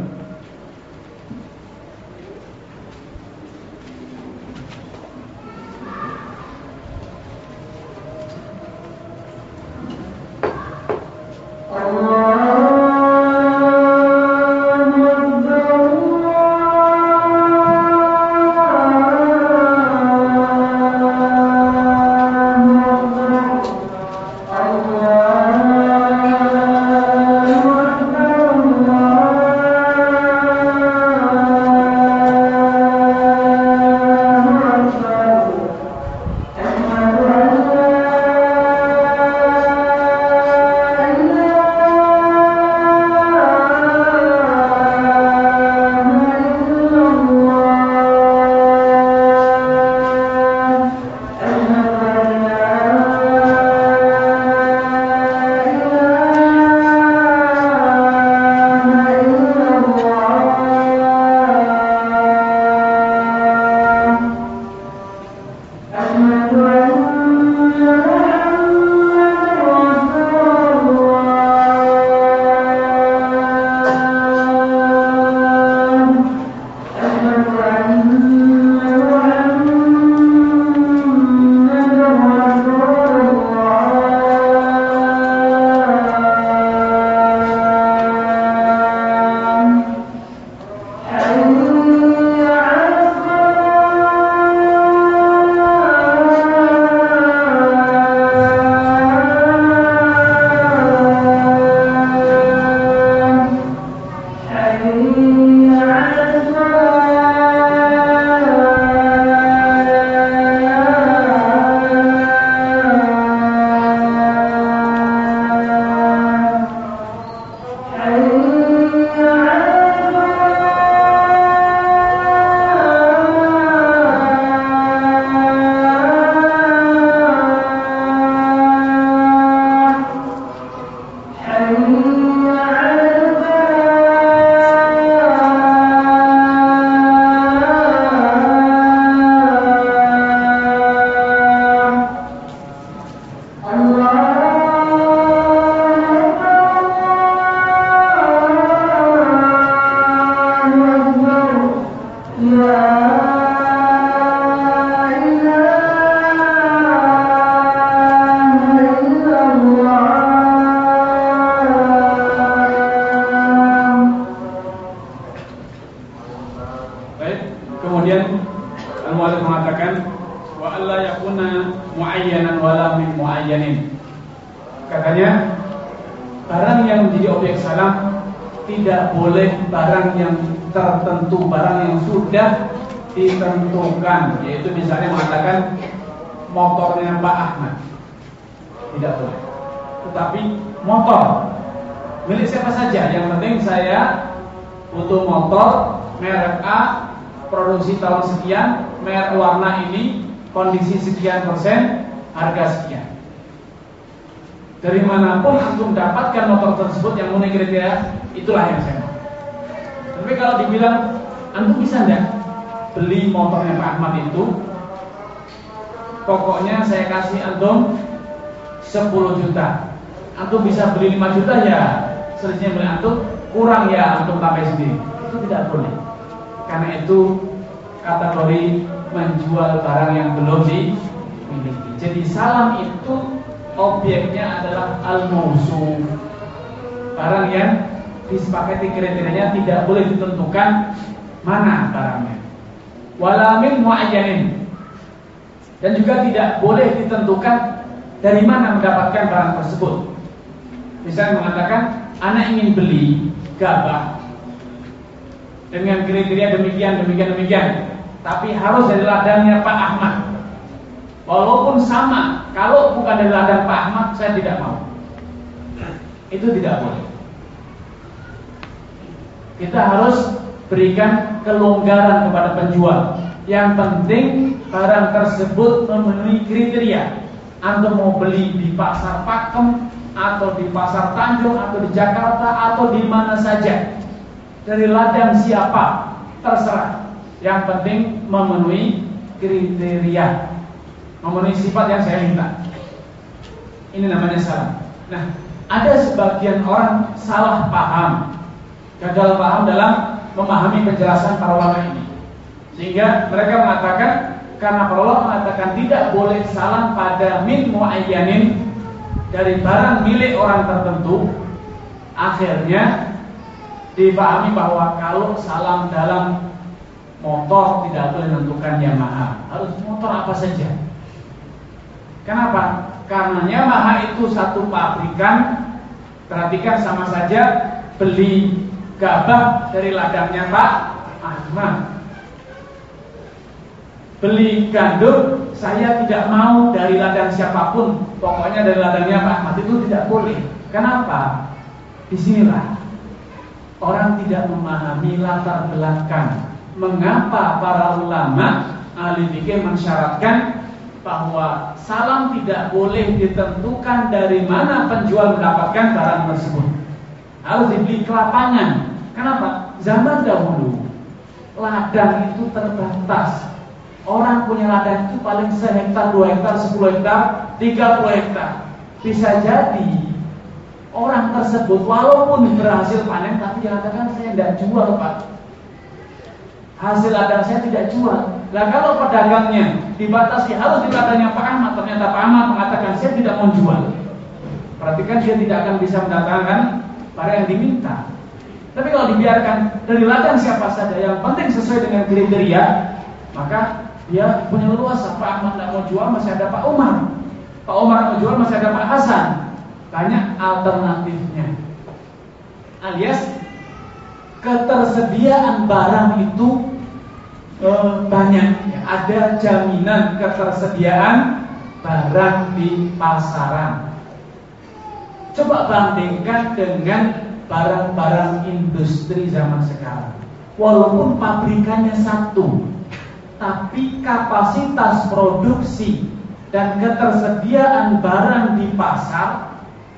Katanya barang yang menjadi objek salam tidak boleh barang yang tertentu, barang yang sudah ditentukan. Yaitu misalnya mengatakan motornya Pak Ahmad, tidak boleh. Tetapi motor milik siapa saja, yang penting saya butuh motor merek A, produksi tahun sekian, merek warna ini, kondisi sekian persen, harga sekian. Dari manapun antum dapatkan motor tersebut yang memenuhi kriteria, itulah yang saya mau. Tapi kalau dibilang antum bisa enggak beli motornya Pak Ahmad itu, pokoknya saya kasih antum sepuluh juta, antum bisa beli lima juta ya, selisihnya beli antum, kurang ya antum tambah sendiri. Itu tidak boleh. Karena itu kategori menjual barang yang belum dimiliki. Jadi salam itu objeknya adalah al-mausuf, barang yang disepakati kriterianya, tidak boleh ditentukan mana barangnya. Wala min muayyanin, dan juga tidak boleh ditentukan dari mana mendapatkan barang tersebut. Misalnya mengatakan anak ingin beli gabah dengan kriteria demikian demikian demikian, tapi harus dari ladangnya Pak Ahmad. Walaupun sama, kalau bukan dari ladang Pak Ahmad, saya tidak mau. Itu tidak boleh. Kita harus berikan kelonggaran kepada penjual. Yang penting barang tersebut memenuhi kriteria. Anda mau beli di pasar Pakem, atau di pasar Tanjung, atau di Jakarta, atau di mana saja, dari ladang siapa, terserah. Yang penting memenuhi kriteria, memenuhi sifat yang saya minta. Ini namanya salam. Nah, ada sebagian orang salah paham, gagal paham dalam memahami penjelasan para ulama ini, sehingga mereka mengatakan, karena para ulama mengatakan tidak boleh salam pada min muayyanin, dari barang milik orang tertentu, akhirnya dipahami bahwa kalau salam dalam motor tidak boleh menentukan Yamaha, harus motor apa saja. Kenapa? Karena Yamaha itu satu pabrikan. Perhatikan, sama saja beli gabah dari ladangnya Pak Ahmad. Beli gandum, saya tidak mau dari ladang siapapun, pokoknya dari ladangnya Pak Ahmad, itu tidak boleh. Kenapa? Disinilah orang tidak memahami latar belakang mengapa para ulama ahli fikih mensyaratkan bahwa salam tidak boleh ditentukan dari mana penjual mendapatkan barang tersebut, harus dibeli ke lapangan. Kenapa? Zaman dahulu ladang itu terbatas. Orang punya ladang itu paling sehektar, dua hektar, sepuluh hektar, tiga puluh hektar. Bisa jadi orang tersebut walaupun berhasil panen, tapi dia katakan saya tidak jual Pak, hasil ladang saya tidak jual. Nah, kalau pedagangnya dibatasi harus di ladangnya Pak Ahmad, ternyata Pak Ahmad mengatakan saya tidak mau jual, perhatikan dia tidak akan bisa mendatangkan barang yang diminta. Tapi kalau dibiarkan dari ladang siapa saja, yang penting sesuai dengan kriteria, maka dia punya leluasa. Pak Ahmad tidak mau jual, masih ada Pak Umar. Pak Umar mau jual, masih ada Pak Hasan. Banyak alternatifnya. Alias ketersediaan barang itu eh, banyak. Ada jaminan ketersediaan barang di pasaran. Coba bandingkan dengan barang-barang industri zaman sekarang. Walaupun pabrikannya satu, tapi kapasitas produksi dan ketersediaan barang di pasar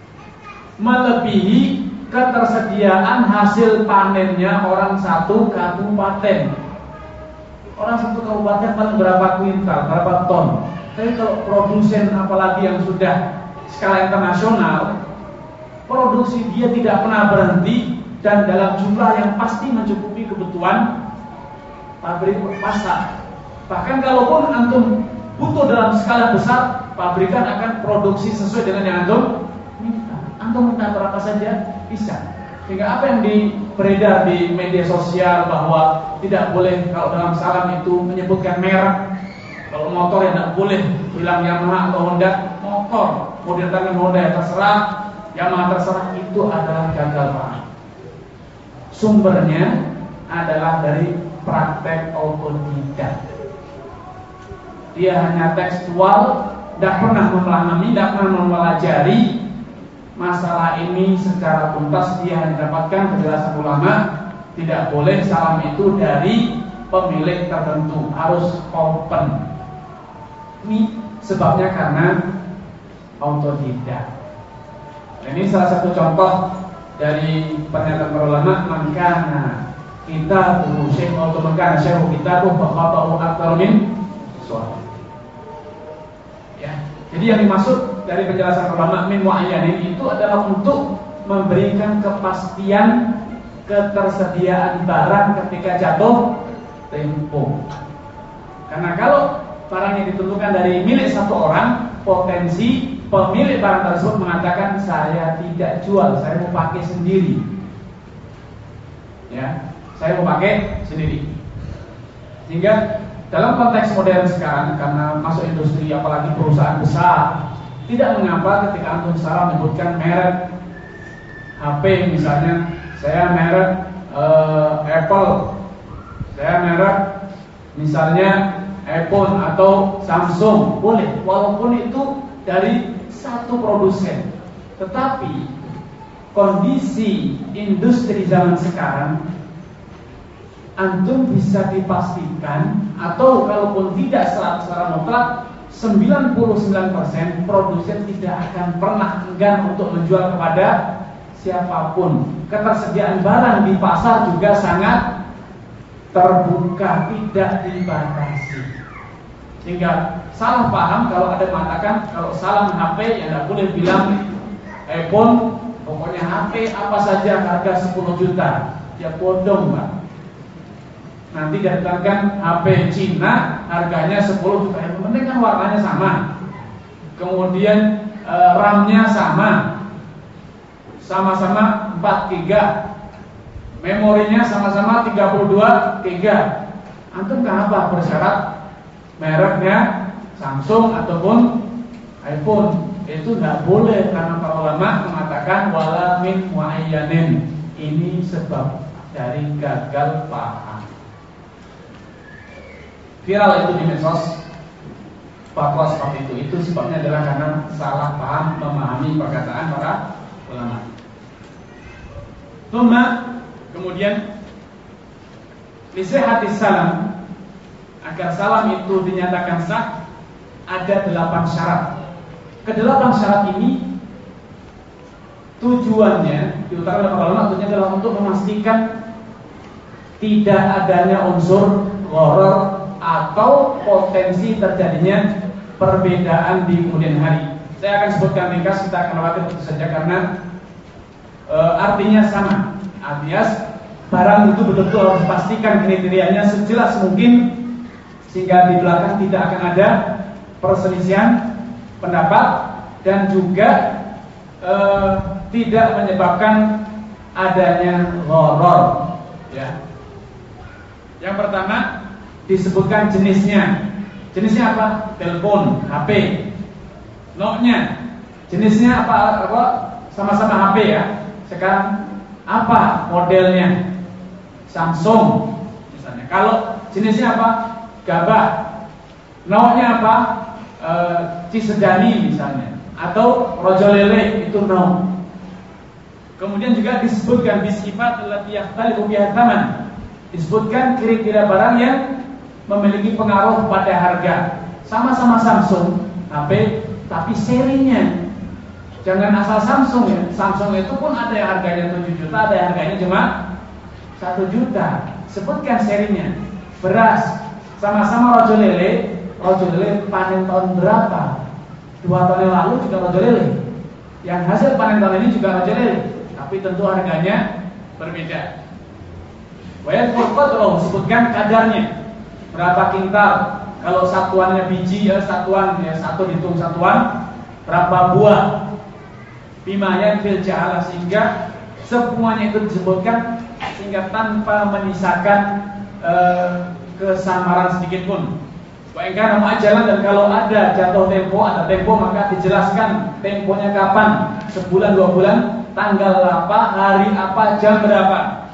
melebihi ketersediaan hasil panennya orang satu kabupaten. Orang satu kabupaten paling berapa kuintal, berapa ton. Tapi kalau produsen apalagi yang sudah skala internasional, produksi dia tidak pernah berhenti dan dalam jumlah yang pasti mencukupi kebutuhan pabrik pasar. Bahkan kalaupun antum butuh dalam skala besar, pabrikan akan produksi sesuai dengan yang antum minta. Antum minta berapa saja bisa. Sehingga apa yang di beredar di media sosial bahwa tidak boleh kalau dalam salam itu menyebutkan merek. Kalau motor ya tidak boleh bilang Yamaha atau Honda, motor. mau didatangkan Honda terserah, Yamaha terserah, itu adalah gagal paham. Sumbernya adalah dari praktek otodidak. Dia hanya tekstual, tidak pernah memahami, tidak pernah mempelajari masalah ini secara tuntas. Dia hanya dapatkan penjelasan ulama, tidak boleh salam itu dari pemilik tertentu, harus open. Ini sebabnya karena otodidak. Ini salah satu contoh dari pernyataan para ulama, makana kita tuh syekh atau makana syekh kita tuh bakal aktar min suara. Ya, jadi yang dimaksud dari penjelasan ulama min muayyanin itu adalah untuk memberikan kepastian ketersediaan barang ketika jatuh tempo. Karena kalau barang yang ditentukan dari milik satu orang, potensi pemilik barang tersebut mengatakan saya tidak jual, saya mau pakai sendiri. Ya, saya mau pakai sendiri. Sehingga dalam konteks modern sekarang, karena masuk industri apalagi perusahaan besar, tidak mengapa ketika antum salah menyebutkan merek H P misalnya, saya merek uh, Apple, saya merek misalnya iPhone atau Samsung, boleh, walaupun itu dari satu produsen. Tetapi kondisi industri zaman sekarang, antum bisa dipastikan, atau kalaupun tidak secara mutlak, sembilan puluh sembilan persen produsen tidak akan pernah enggan untuk menjual kepada siapapun. Ketersediaan barang di pasar juga sangat terbuka, tidak dibatasi. Sehingga salah paham kalau ada mengatakan kalau salam H P yang tidak boleh bilang iPhone, pokoknya H P apa saja harga sepuluh juta. Ya bodong, Pak. Nanti datangkan H P Cina harganya sepuluh juta. Yang penting kan warnanya sama. Kemudian e, RAM-nya sama. Sama-sama empat giga. Memorinya sama-sama tiga puluh dua giga. Antum kenapa bersyarat mereknya Samsung ataupun iPhone? Itu tidak boleh, karena para ulama mengatakan wala min muayyanin. Ini sebab dari gagal paham. Viral itu di medsos, fatwa seperti itu. Itu sebabnya adalah karena salah paham memahami perkataan para ulama. Tuma, kemudian lisihati salam, agar salam itu dinyatakan sah, ada delapan syarat. Kedelapan syarat ini tujuannya diutarakan oleh para ulama, tujuannya adalah untuk memastikan tidak adanya unsur gharar atau potensi terjadinya perbedaan di kemudian hari. Saya akan sebutkan ringkas, kita akan lewati tentu saja karena e, artinya sama. Artinya barang itu betul-betul harus pastikan kriterianya sejelas mungkin, sehingga di belakang tidak akan ada perselisihan pendapat dan juga e, tidak menyebabkan adanya gharar. Ya. Yang pertama disebutkan jenisnya. Jenisnya apa? Telepon, H P. Noknya, jenisnya apa? Apa? Sama-sama H P ya. Sekarang apa modelnya? Samsung misalnya. Kalau jenisnya apa? Gabah. Noknya apa? E, Cisedani misalnya. Atau Rojolele, itu nok. Kemudian juga disebutkan bisifat allati yakhtalifu biha tsaman. Disebutkan kira-kira barang yang memiliki pengaruh pada harga. Sama-sama Samsung H P, tapi serinya. Jangan asal Samsung ya. Samsung itu pun ada yang harganya tujuh juta, ada yang harganya cuma satu juta. Sebutkan serinya. Beras, sama-sama Rojo Lele. Rojo Lele panen tahun berapa? Dua tahun yang lalu juga Rojo Lele. Yang hasil panen tahun ini juga Rojo Lele, tapi tentu harganya berbeda. Wayat qadruh, sebutkan kadarnya. Berapa kintal? Kalau satuannya biji ya satuan ya satu dihitung satuan. Berapa buah? Bimayan fil jahala, sehingga semuanya itu disebutkan sehingga tanpa menyisakan eh, kesamaran sedikit pun. Wa'ingkana mu'ajjalan, dan kalau ada jatuh tempo, ada tempo, maka dijelaskan temponya kapan, sebulan, dua bulan, tanggal apa, hari apa, jam berapa.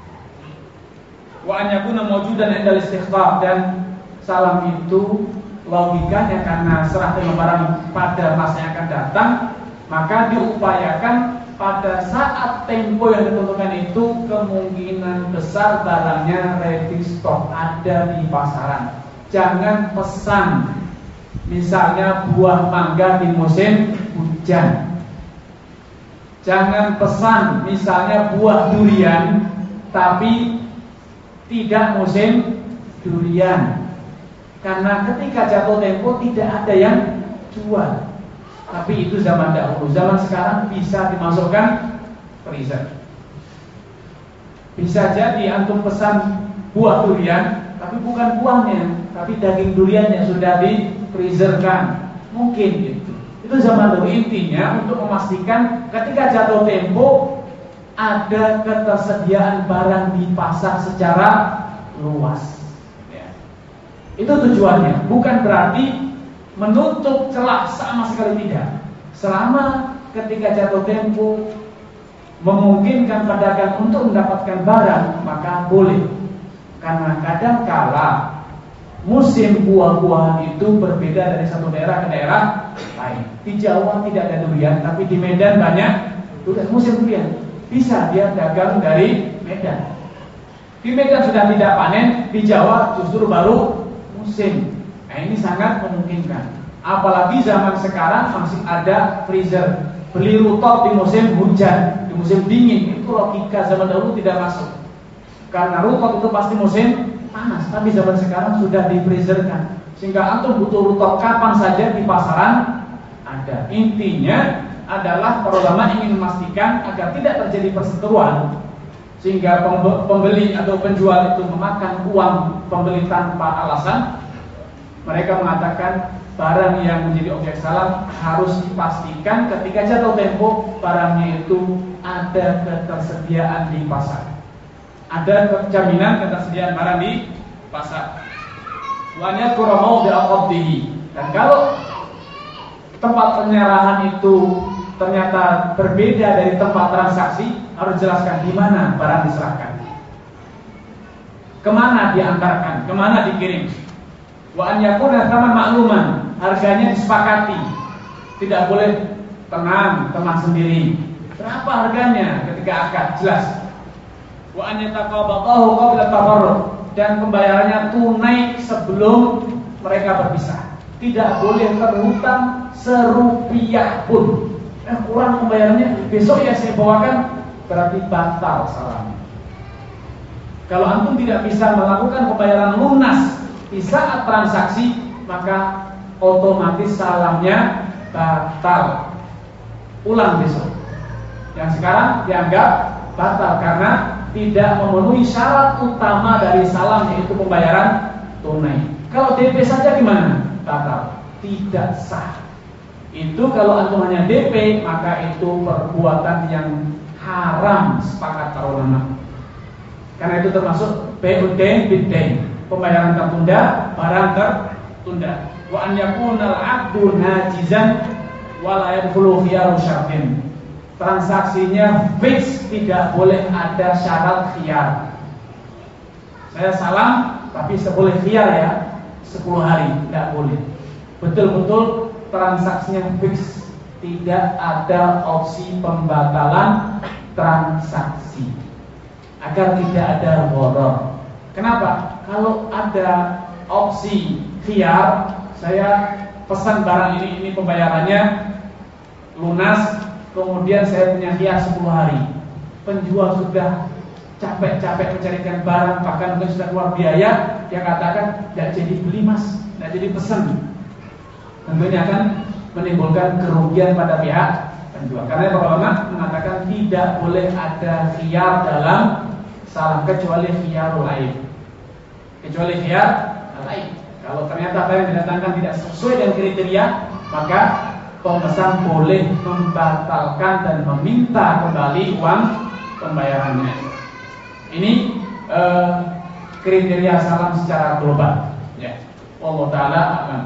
Wa an yakuna mawjudan 'inda al-istighfar, dan salam itu logikanya karena serah terima barang pada masa yang akan datang, maka diupayakan pada saat tempo yang ditentukan itu kemungkinan besar barangnya ready stock, ada di pasaran. Jangan pesan misalnya buah mangga di musim hujan. Jangan pesan misalnya buah durian tapi tidak musim durian. Karena ketika jatuh tempo tidak ada yang jual. Tapi itu zaman dahulu. Zaman sekarang bisa dimasukkan freezer. Bisa jadi antum pesan buah durian tapi bukan buahnya, tapi daging duriannya sudah di freezerkan. Mungkin gitu. Itu zaman dahulu. Intinya untuk memastikan ketika jatuh tempo ada ketersediaan barang di pasar secara luas. Ya. Itu tujuannya. Bukan berarti menutup celah, sama sekali tidak. Selama ketika jatuh tempo memungkinkan pedagang untuk mendapatkan barang, maka boleh. Karena kadang kala musim buah-buahan itu berbeda dari satu daerah ke daerah lain. Di Jawa tidak ada durian, tapi di Medan banyak durian, musim durian. Bisa dia dagang dari Medan. Di Medan sudah tidak panen, di Jawa justru baru musim. Nah, ini sangat memungkinkan. Apalagi zaman sekarang masih ada freezer. Beli rutop di musim hujan, di musim dingin, itu logika zaman dahulu tidak masuk. Karena rutop itu pasti musim panas, tapi zaman sekarang sudah di freezerkan. Sehingga antum butuh rutop kapan saja di pasaran ada. Intinya adalah para ulama ingin memastikan agar tidak terjadi perseteruan, sehingga pembeli atau penjual itu memakan uang pembeli tanpa alasan. Mereka mengatakan barang yang menjadi objek salam harus dipastikan ketika jatuh tempo barangnya itu ada ketersediaan di pasar, ada jaminan ketersediaan barang di pasar. Wanya kuramau bi'aqabdihi. Dan kalau tempat penyerahan itu ternyata berbeda dari tempat transaksi, harus jelaskan di mana barang diserahkan, kemana diantarkan, kemana dikirim. Wa an yakuna tsaman makluman, harganya disepakati. Tidak boleh tenang, teman sendiri. Berapa harganya ketika akad? Jelas. Wa an yataqabadahu qabla tafarruq, dan pembayarannya tunai sebelum mereka berpisah. Tidak boleh terhutang serupiah pun. Eh, kurang pembayarannya, besok ya saya bawakan, berarti batal salamnya. Kalau antum tidak bisa melakukan pembayaran lunas di saat transaksi, maka otomatis salamnya batal. Ulang besok. Yang sekarang dianggap batal karena tidak memenuhi syarat utama dari salam, yaitu pembayaran tunai. Kalau D P saja gimana? Batal, tidak sah. Itu kalau antum hanya D P, maka itu perbuatan yang haram, sepakat para ulama. Karena itu termasuk bai'ud-dain bid-dain, pembayaran tertunda, barang tertunda. Wa an yakunal 'abdu najizan wa la yadkhulu khiyaru syartin. Transaksinya fix, tidak boleh ada syarat khiyar. Saya salam tapi boleh khiyar ya, sepuluh hari, tidak boleh. Betul-betul transaksinya fix, tidak ada opsi pembatalan transaksi, agar tidak ada gharar. Kenapa? Kalau ada opsi khiyar, saya pesan barang ini, ini pembayarannya lunas, kemudian saya punya khiyar sepuluh hari. Penjual sudah capek-capek mencarikan barang, bahkan mungkin sudah keluar biaya, dia katakan tidak jadi beli mas, tidak jadi pesan. Tentunya akan menimbulkan kerugian pada pihak penjual. Karena para ulama mengatakan tidak boleh ada khiyar dalam salam kecuali khiyarul lain. Kecuali khiyar lain. Kalau ternyata apa yang didatangkan tidak sesuai dengan kriteria, maka pemesan boleh membatalkan dan meminta kembali uang pembayarannya. Ini eh, kriteria salam secara global. Ya. Allah Ta'ala alam.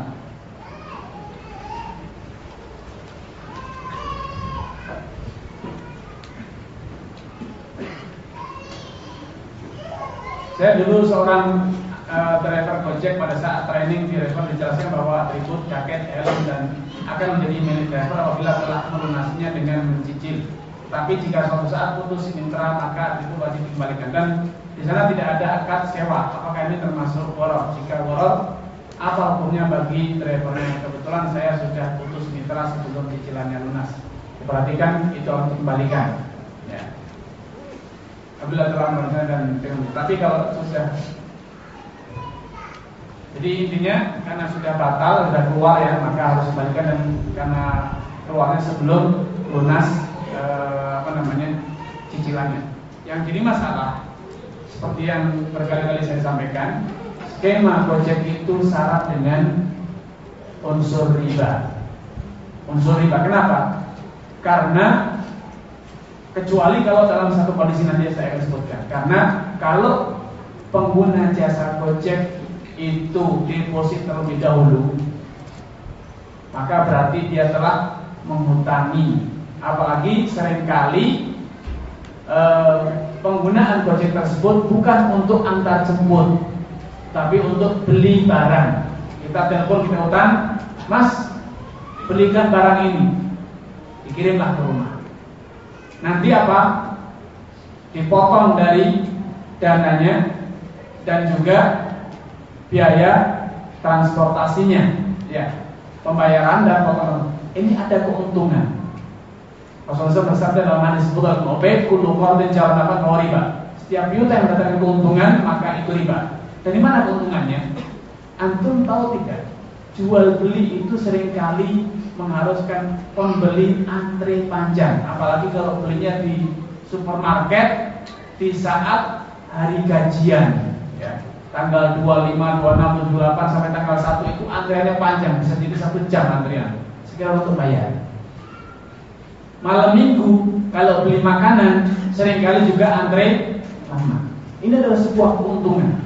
Saya dulu seorang uh, driver Gojek. Pada saat training di restoran dijelaskan bahwa atribut, jaket, helm dan akan menjadi milik driver apabila telah melunasinya dengan mencicil. Tapi jika suatu saat putus mitra maka itu wajib dikembalikan. Dan di sana tidak ada akad sewa. Apakah ini termasuk gharar? Jika gharar, apa hukumnya bagi drivernya? Kebetulan saya sudah putus mitra sebelum cicilannya lunas. Perhatikan, itu harus dikembalikan. Ya. Apabila telah melunasinya dan dengan, tapi kalau sudah, jadi intinya karena sudah batal, sudah keluar ya, maka harus dikembalikan. Dan karena keluarnya sebelum lunas eh, apa namanya cicilannya. Yang jadi masalah seperti yang berkali-kali saya sampaikan, skema Gojek itu syarat dengan unsur riba. Unsur riba kenapa? Karena kecuali kalau dalam satu kondisi nanti saya akan sebutkan. Karena kalau pengguna jasa Gojek itu deposit terlebih dahulu, maka berarti dia telah menghutangi. Apalagi seringkali eh, penggunaan Gojek tersebut bukan untuk antar jemput, tapi untuk beli barang. Kita telepon, kita utang, Mas, belikan barang ini, dikirimlah ke rumah. Nanti apa? Dipotong dari dananya dan juga biaya transportasinya, ya, pembayaran dan potongan. Ini ada keuntungan. Rasulullah bersabda dalam hadis Bukhari, "Obe kullu qardin jarra nafat riba." Setiap piutang yang mendatangkan keuntungan maka itu riba. Dari mana keuntungannya? Antum tahu tidak? Jual beli itu seringkali mengharuskan pembeli antre panjang, apalagi kalau belinya di supermarket di saat hari gajian, ya, tanggal dua puluh lima, dua puluh enam, dua puluh delapan sampai tanggal satu itu antriannya panjang, bisa jadi satu jam antrian segera untuk bayar. Malam minggu kalau beli makanan seringkali juga antre lama. Ini adalah sebuah keuntungan.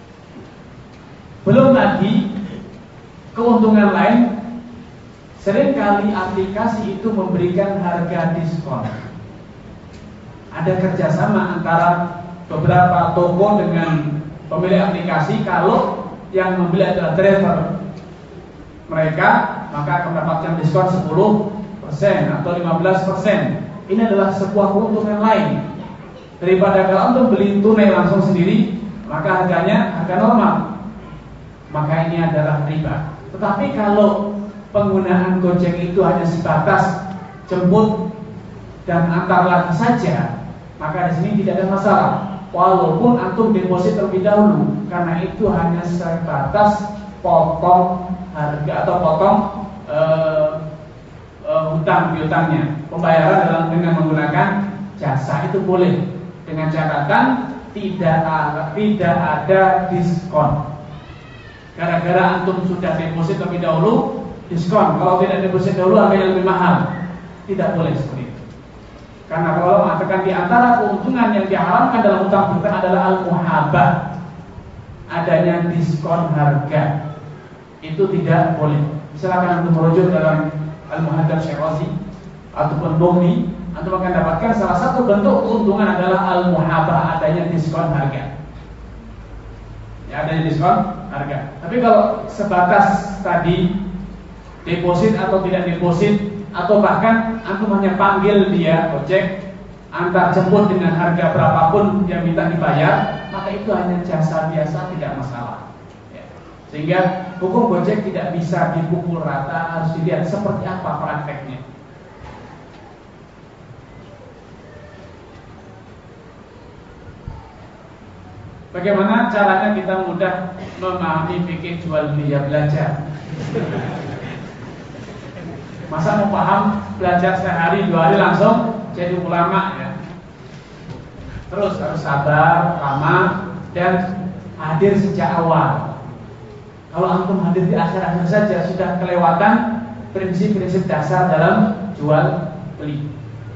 Belum lagi keuntungan lain, seringkali aplikasi itu memberikan harga diskon. Ada kerjasama antara beberapa toko dengan pemilik aplikasi. Kalau yang membeli adalah driver mereka, maka akan mendapatkan diskon sepuluh persen atau lima belas persen. Ini adalah sebuah keuntungan lain daripada kalau untuk beli tunai langsung sendiri, maka harganya harga normal. Maka ini adalah riba. Tetapi kalau penggunaan Gojek itu hanya sebatas jemput dan antar lagi saja, maka di sini tidak ada masalah. Walaupun antum deposit terlebih dahulu, karena itu hanya sebatas potong harga atau potong uh, uh, hutang piutangnya. Pembayaran dalam dengan menggunakan jasa itu boleh, dengan catatan tidak ada, tidak ada diskon. Gara-gara antum sudah deposit terlebih dahulu, diskon. Kalau tidak deposit dahulu harganya lebih mahal. Tidak boleh seperti itu. Karena kalau mengatakan di antara keuntungan yang diharamkan dalam hutang piutang adalah al-muhabah, adanya diskon harga. Itu tidak boleh. Silakan antum merujuk dalam Al-Muhadzab Syirazi ataupun Bugni, antum akan dapatkan salah satu bentuk keuntungan adalah al-muhabah, adanya diskon harga. Ya, adanya diskon harga. Tapi kalau sebatas tadi deposit atau tidak deposit, atau bahkan antum hanya panggil dia Gojek antar jemput dengan harga berapapun yang minta dibayar, maka itu hanya jasa biasa, tidak masalah. Ya. Sehingga hukum Gojek tidak bisa dipukul rata, harus dilihat seperti apa prakteknya. Bagaimana caranya kita mudah memahami fikih jual beli? Ya belajar. Masa mau paham belajar sehari dua hari langsung jadi ulama ya? Terus harus sabar, lama, dan hadir sejak awal. Kalau antum hadir di akhir-akhir saja sudah kelewatan prinsip-prinsip dasar dalam jual beli.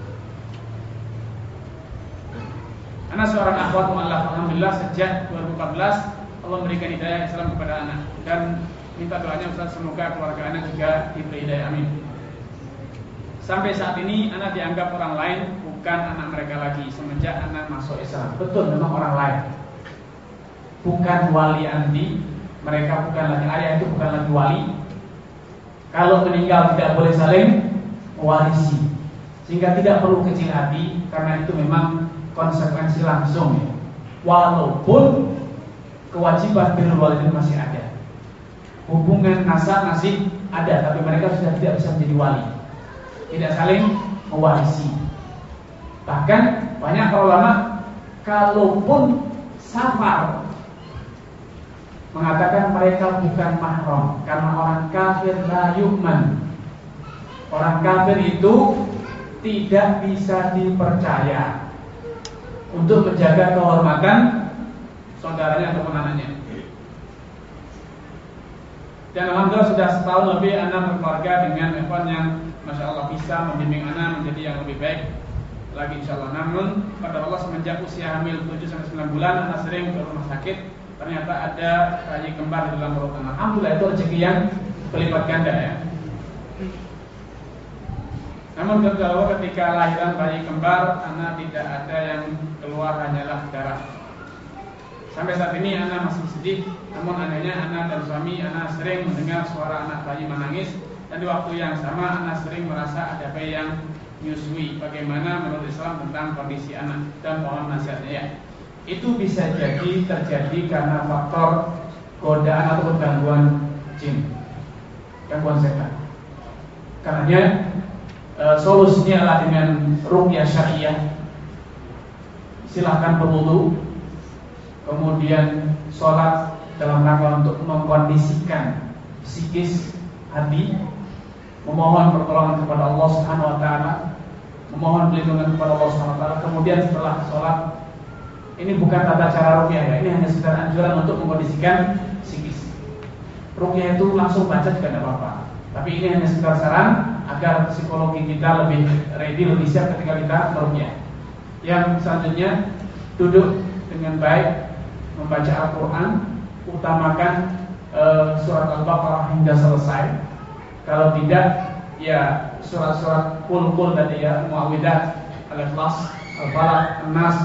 Karena seorang akhwat mu'allaf, alhamdulillah sejak dua ribu empat belas Allah memberikan hidayah Islam kepada anak, dan minta doanya Ustaz, semoga keluarga anak juga diberi hidayah, amin. Sampai saat ini anak dianggap orang lain, bukan anak mereka lagi semenjak anak masuk Islam. Betul, memang orang lain, bukan wali anti. Mereka bukan lagi ayah, itu bukan lagi wali. Kalau meninggal tidak boleh saling mewarisi, sehingga tidak perlu kecil hati, karena itu memang konsekuensi langsung ya. Walaupun kewajiban birrul walidain masih ada, hubungan nasab masih ada, tapi mereka sudah tidak bisa menjadi wali, tidak saling mewarisi. Bahkan banyak para ulama, kalaupun safar, mengatakan mereka bukan mahram, karena orang kafir la yu'man. Orang kafir itu tidak bisa dipercaya untuk menjaga kehormatan saudaranya ataupun anaknya. Dan alhamdulillah sudah setahun lebih anak berkeluarga dengan Evan yang masya Allah bisa membimbing anak menjadi yang lebih baik lagi insya Allah. Namun pada Allah semenjak usia hamil tujuh sampai sembilan bulan anak sering ke rumah sakit, ternyata ada bayi kembar di dalam perut anak. Alhamdulillah itu rezeki yang berlipat ganda ya. Namun kalau ketika lahiran bayi kembar, anak tidak ada yang keluar, hanyalah darah. Sampai saat ini anak masih sedih. Namun anehnya anak dan suami anak sering mendengar suara anak bayi menangis, dan di waktu yang sama anak sering merasa ada bayi yang menyusui. Bagaimana menurut Islam tentang kondisi anak, dan mohon nasihatnya ya. Itu bisa jadi terjadi karena faktor godaan atau gangguan jin, gangguan setan. Karenanya e, solusinya adalah dengan ruqyah syariah. Silahkan berwudu, kemudian sholat dalam rangka untuk mengkondisikan psikis hati, memohon pertolongan kepada Allah Subhanahu Wa Taala, memohon perlindungan kepada Allah Subhanahu Wa Taala. Kemudian setelah sholat, ini bukan tata cara ruqyah ya, ini hanya sekedar anjuran untuk mengkondisikan psikis. Ruqyah itu langsung baca juga tidak apa-apa, tapi ini hanya sekedar saran agar psikologi kita lebih ready, lebih siap ketika kita meruqyah. Yang selanjutnya, duduk dengan baik, membaca Al-Quran, utamakan e, surat Al-Baqarah hingga selesai. Kalau tidak, ya surat-surat kul-kul tadi ya, Muawwidah, Al-Ikhlas, Al-Falaq, An-Nas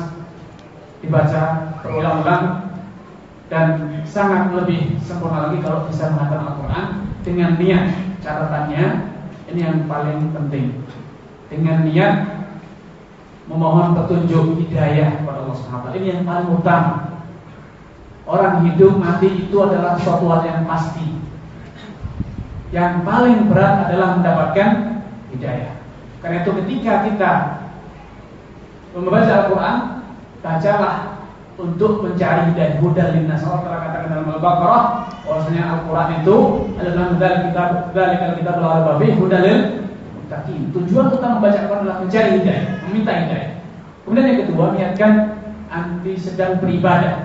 dibaca berulang-ulang. Dan sangat lebih sempurna lagi kalau bisa menghafal Al-Quran dengan niat. Catatannya ini yang paling penting, dengan niat memohon petunjuk hidayah kepada Allah Subhanahu wa taala. Ini yang paling utama. Orang hidup mati itu adalah suatu hal yang pasti. Yang paling berat adalah mendapatkan hidayah. Karena itu ketika kita membaca Al-Quran, bacalah untuk mencari hidayah. Hudal linnas. Allah telah katakan dalam Al-Baqarah bahwasanya Al-Quran itu adalah hudal kitab, dzalikal kitab la raiba fihi hudal lil muttaqin. Tujuan utama membaca Al-Quran adalah mencari hidayah, meminta hidayah. Kemudian yang kedua, niatkan anti sedang beribadah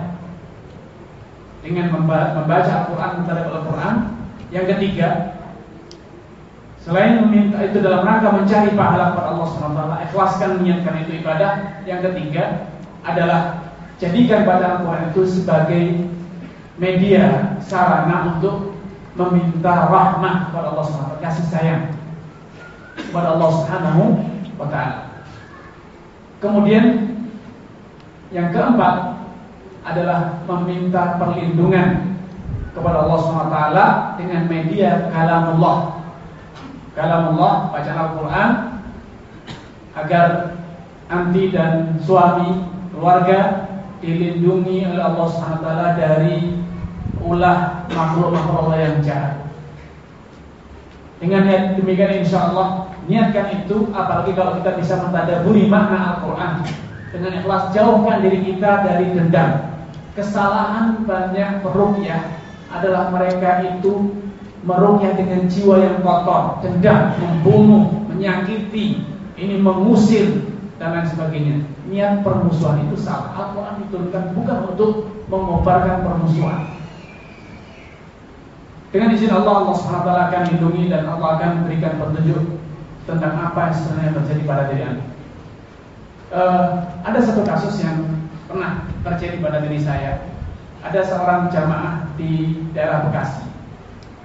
dengan membaca Al-Quran, mentadabbur Al-Quran. Yang ketiga, selain meminta itu dalam rangka mencari pahala kepada Allah subhanahu wa taala, ikhlaskan niatkan itu ibadah. Yang ketiga adalah jadikan bacaan Al-Quran itu sebagai media, sarana untuk meminta rahmat kepada Allah subhanahu wa taala, kasih sayang kepada Allah subhanahu wa taala. Kemudian yang keempat adalah meminta perlindungan kepada Allah subhanahu wa taala dengan media kalamullah. Kalamullah, bacaan Al-Quran, agar anti dan suami, keluarga dilindungi oleh Allah subhanahu wa taala dari ulah makhluk-makhluk Allah yang jahat. Dengan niat demikian insyaallah, niatkan itu, apalagi kalau kita bisa mentadabburi makna Al-Quran dengan ikhlas, jauhkan diri kita dari dendam. Kesalahan banyak peruqyah adalah mereka itu meruqyah dengan jiwa yang kotor, dendam, membunuh, menyakiti, ini mengusir dan lain sebagainya. Niat permusuhan itu salah. Al-Quran diturunkan bukan untuk mengobarkan permusuhan. Dengan izin Allah, Allah subhanahu wa taala akan lindungi dan Allah akan berikan petunjuk tentang apa yang sebenarnya terjadi pada diri Anda. Uh, ada satu kasus yang pernah terjadi pada diri saya. Ada seorang jamaah di daerah Bekasi.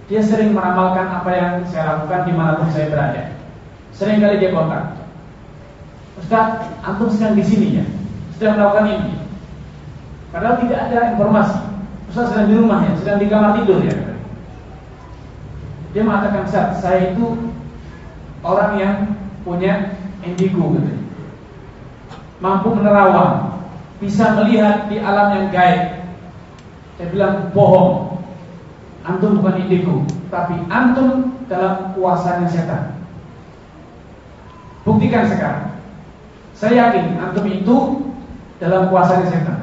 Dia sering meramalkan apa yang saya lakukan dimanapun saya berada. Sering kali dia kontak, Ustaz, antum sedang di sini ya, sedang melakukan ini. Padahal tidak ada informasi. Ustaz sedang di rumah ya, sedang di kamar tidur ya. Dia mengatakan, Ustaz, saya itu orang yang punya indigo gitu, mampu menerawang, bisa melihat di alam yang gaib. Saya bilang, bohong, antum bukan indigo, tapi antum dalam kuasanya setan. Buktikan sekarang. Saya yakin antum itu dalam kuasanya setan.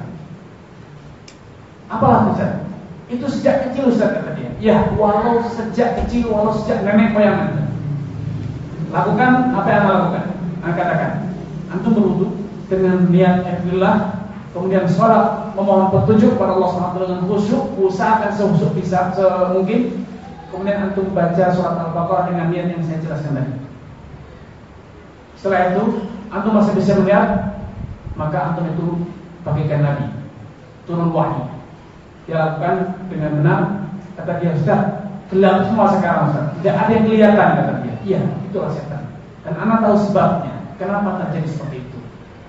Apalah Ustaz? Itu sejak kecil Ustaz, kata dia. Ya, walau sejak kecil, walau sejak nenek moyang Anda. Lakukan apa yang Anda lakukan. Anda katakan, antum berwudu dengan niat alhamdulillah, kemudian sholat memohon petunjuk kepada Allah subhanahu wa taala dengan khusyuk, usahakan sehusyuk bisa semungkin. Kemudian antum baca surat Al-Baqarah dengan niat yang saya jelaskan tadi. Setelah itu, antum masih bisa melihat, maka antum itu bagaikan Nabi, turun wahyu. Dia lakukan dengan benar. Kata dia, Ustaz, gelap semua sekarang Ustaz, tidak ada yang kelihatan, kata dia. Iya, itulah setan. Dan anak tahu sebabnya, kenapa terjadi seperti itu.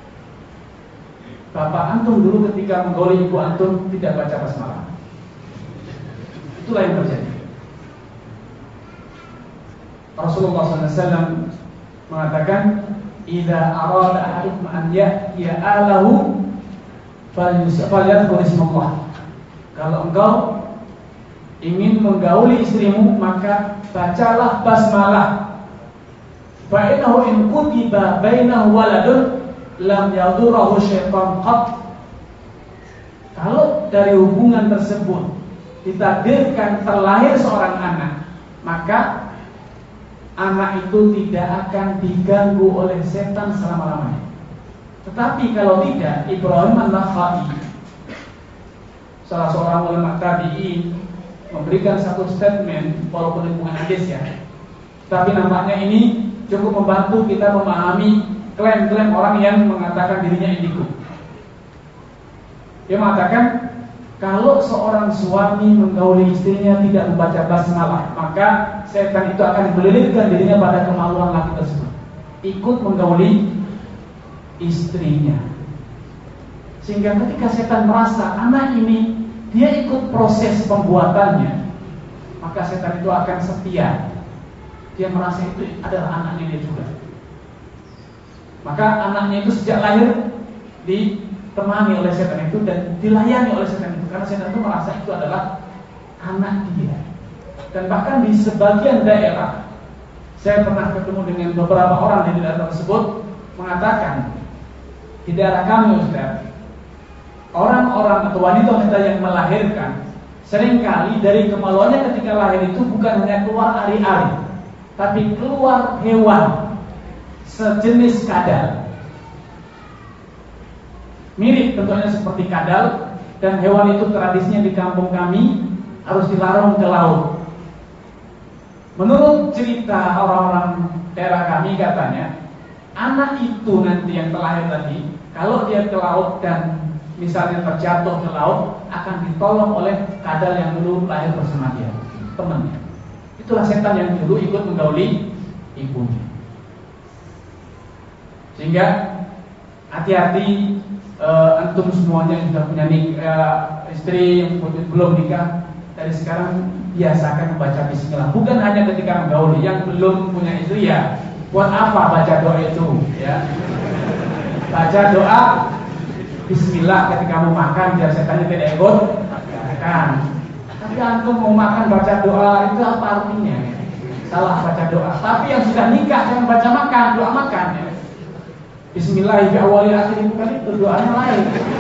Bapak antum dulu ketika menggauli ibu antum tidak baca basmalah. Itulah yang terjadi. Rasulullah sallallahu alaihi wasallam mengatakan, "Idza arada ahadukum an ya'tiya ahlahu falyadhkur ismallah." Kalau engkau ingin menggauli istrimu, maka bacalah basmalah. Fa innahu in kutiba bainahu waladun lam yadurruhu syaitan qat. Kalau dari hubungan tersebut ditakdirkan terlahir seorang anak, maka anak itu tidak akan diganggu oleh setan selama-lamanya. Tetapi kalau tidak, Ibrahim an-Nakha'i, salah seorang ulama tabi'in, memberikan satu statement walaupun hubungan hadis ya, tapi nampaknya ini cukup membantu kita memahami klaim-klaim orang yang mengatakan dirinya indigo. Dia mengatakan, kalau seorang suami menggauli istrinya tidak membaca basmalah, maka setan itu akan melilitkan dirinya pada kemaluan laki tersebut, ikut menggauli istrinya. Sehingga ketika setan merasa anak ini dia ikut proses pembuatannya, maka setan itu akan setia. Dia merasa itu adalah anaknya dia juga. Maka anaknya itu sejak lahir ditemani oleh setan itu dan dilayani oleh setan itu, karena setan itu merasa itu adalah anak dia. Dan bahkan di sebagian daerah, saya pernah ketemu dengan beberapa orang di daerah tersebut mengatakan, di daerah kami Ustaz, orang-orang atau wanita-wanita yang melahirkan seringkali dari kemaluannya ketika lahir itu bukan hanya keluar ari-ari, tapi keluar hewan sejenis kadal. Mirip bentuknya seperti kadal, dan hewan itu tradisinya di kampung kami harus dilarung ke laut. Menurut cerita orang-orang daerah kami, katanya anak itu nanti yang terlahir tadi, kalau dia ke laut dan misalnya terjatuh ke laut, akan ditolong oleh kadal yang dulu lahir bersama dia, temannya. Itulah setan yang dulu ikut menggauli ibunya. Sehingga hati-hati, uh, antum semuanya yang sudah punya nik, uh, istri yang belum nikah, dari sekarang biasakan membaca bismillah. Bukan hanya ketika menggauli. Yang belum punya istri ya, buat apa baca doa itu ya? Baca doa bismillah ketika mau makan, biar setannya tidak ikut makan. Tapi antum mau makan baca doa, itu apa artinya? Salah baca doa. Tapi yang sudah nikah jangan baca makan, doa makan ya. Bismillahirrahmanirrahim awali akhir, bukan itu, doanya lain.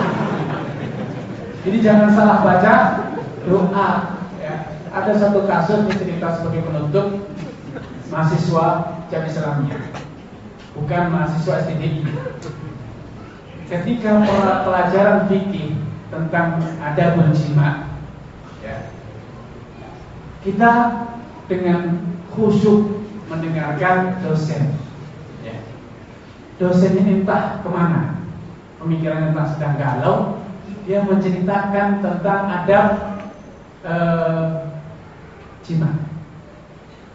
Jadi jangan salah baca doa ya. Ada satu kasus cerita sebagai penutup, mahasiswa Jami Islamiyah, bukan mahasiswa S T D I. Ketika pelajaran fikih tentang adabul jima ya, kita dengan khusyuk mendengarkan dosen. Dosen ini entah kemana, pemikirannya entah sedang galau. Dia menceritakan tentang adab eh, jima.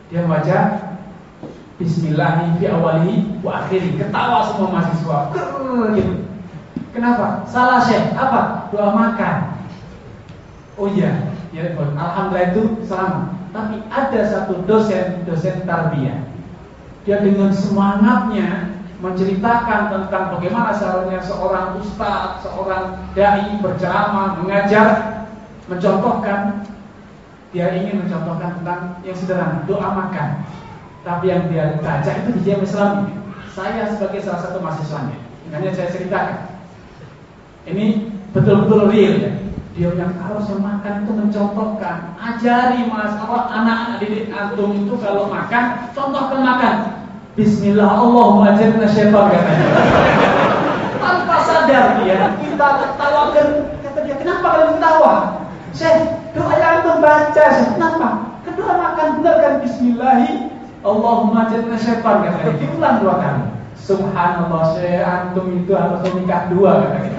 Dia baca Bismillahi fi awalihi wa akhiri. Ketawa semua mahasiswa. Grrr, gitu. Kenapa? Salah Syekh. Apa? Doa makan. Oh iya, ya, alhamdulillah itu selamat. Tapi ada satu dosen, dosen tarbiyah. Dia dengan semangatnya menceritakan tentang bagaimana seharusnya seorang ustaz, seorang dai berceramah, mengajar, mencontohkan. Dia ingin mencontohkan tentang yang sederhana, doa makan. Tapi yang dia baca itu di Jamiah Islami. Saya sebagai salah satu mahasiswanya, makanya saya ceritakan. Ini betul-betul real ya. Dia yang harus makan itu mencontohkan, ajari mas apa anak didik antum itu kalau makan, contohkan makan. Bismillah, Allahumma ajirna syaitan katanya. Tanpa sadar dia, kita ketawakan. Kata dia, kenapa kalian ketawa? Syekh, doa yang antum baca, Syekh, kenapa? Kedua makan benar kan Bismillahi, Allahumma ajirna syaitan katanya. Diulang dua kali. Subhanallah, Syekh, antum itu harus menikah dua katanya.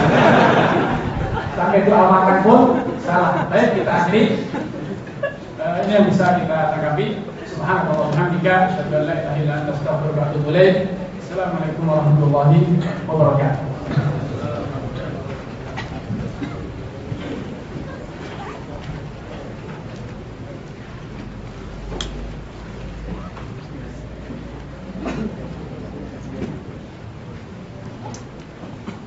Sampai doa makan pun salah. Baik, kita akhiri. Uh, ini yang bisa kita tanggapi. Subhanallah wa bihamdika, asyhadu an la ilaha illa anta, astaghfiruka wa atubu ilaik. Assalamualaikum warahmatullahi wabarakatuh.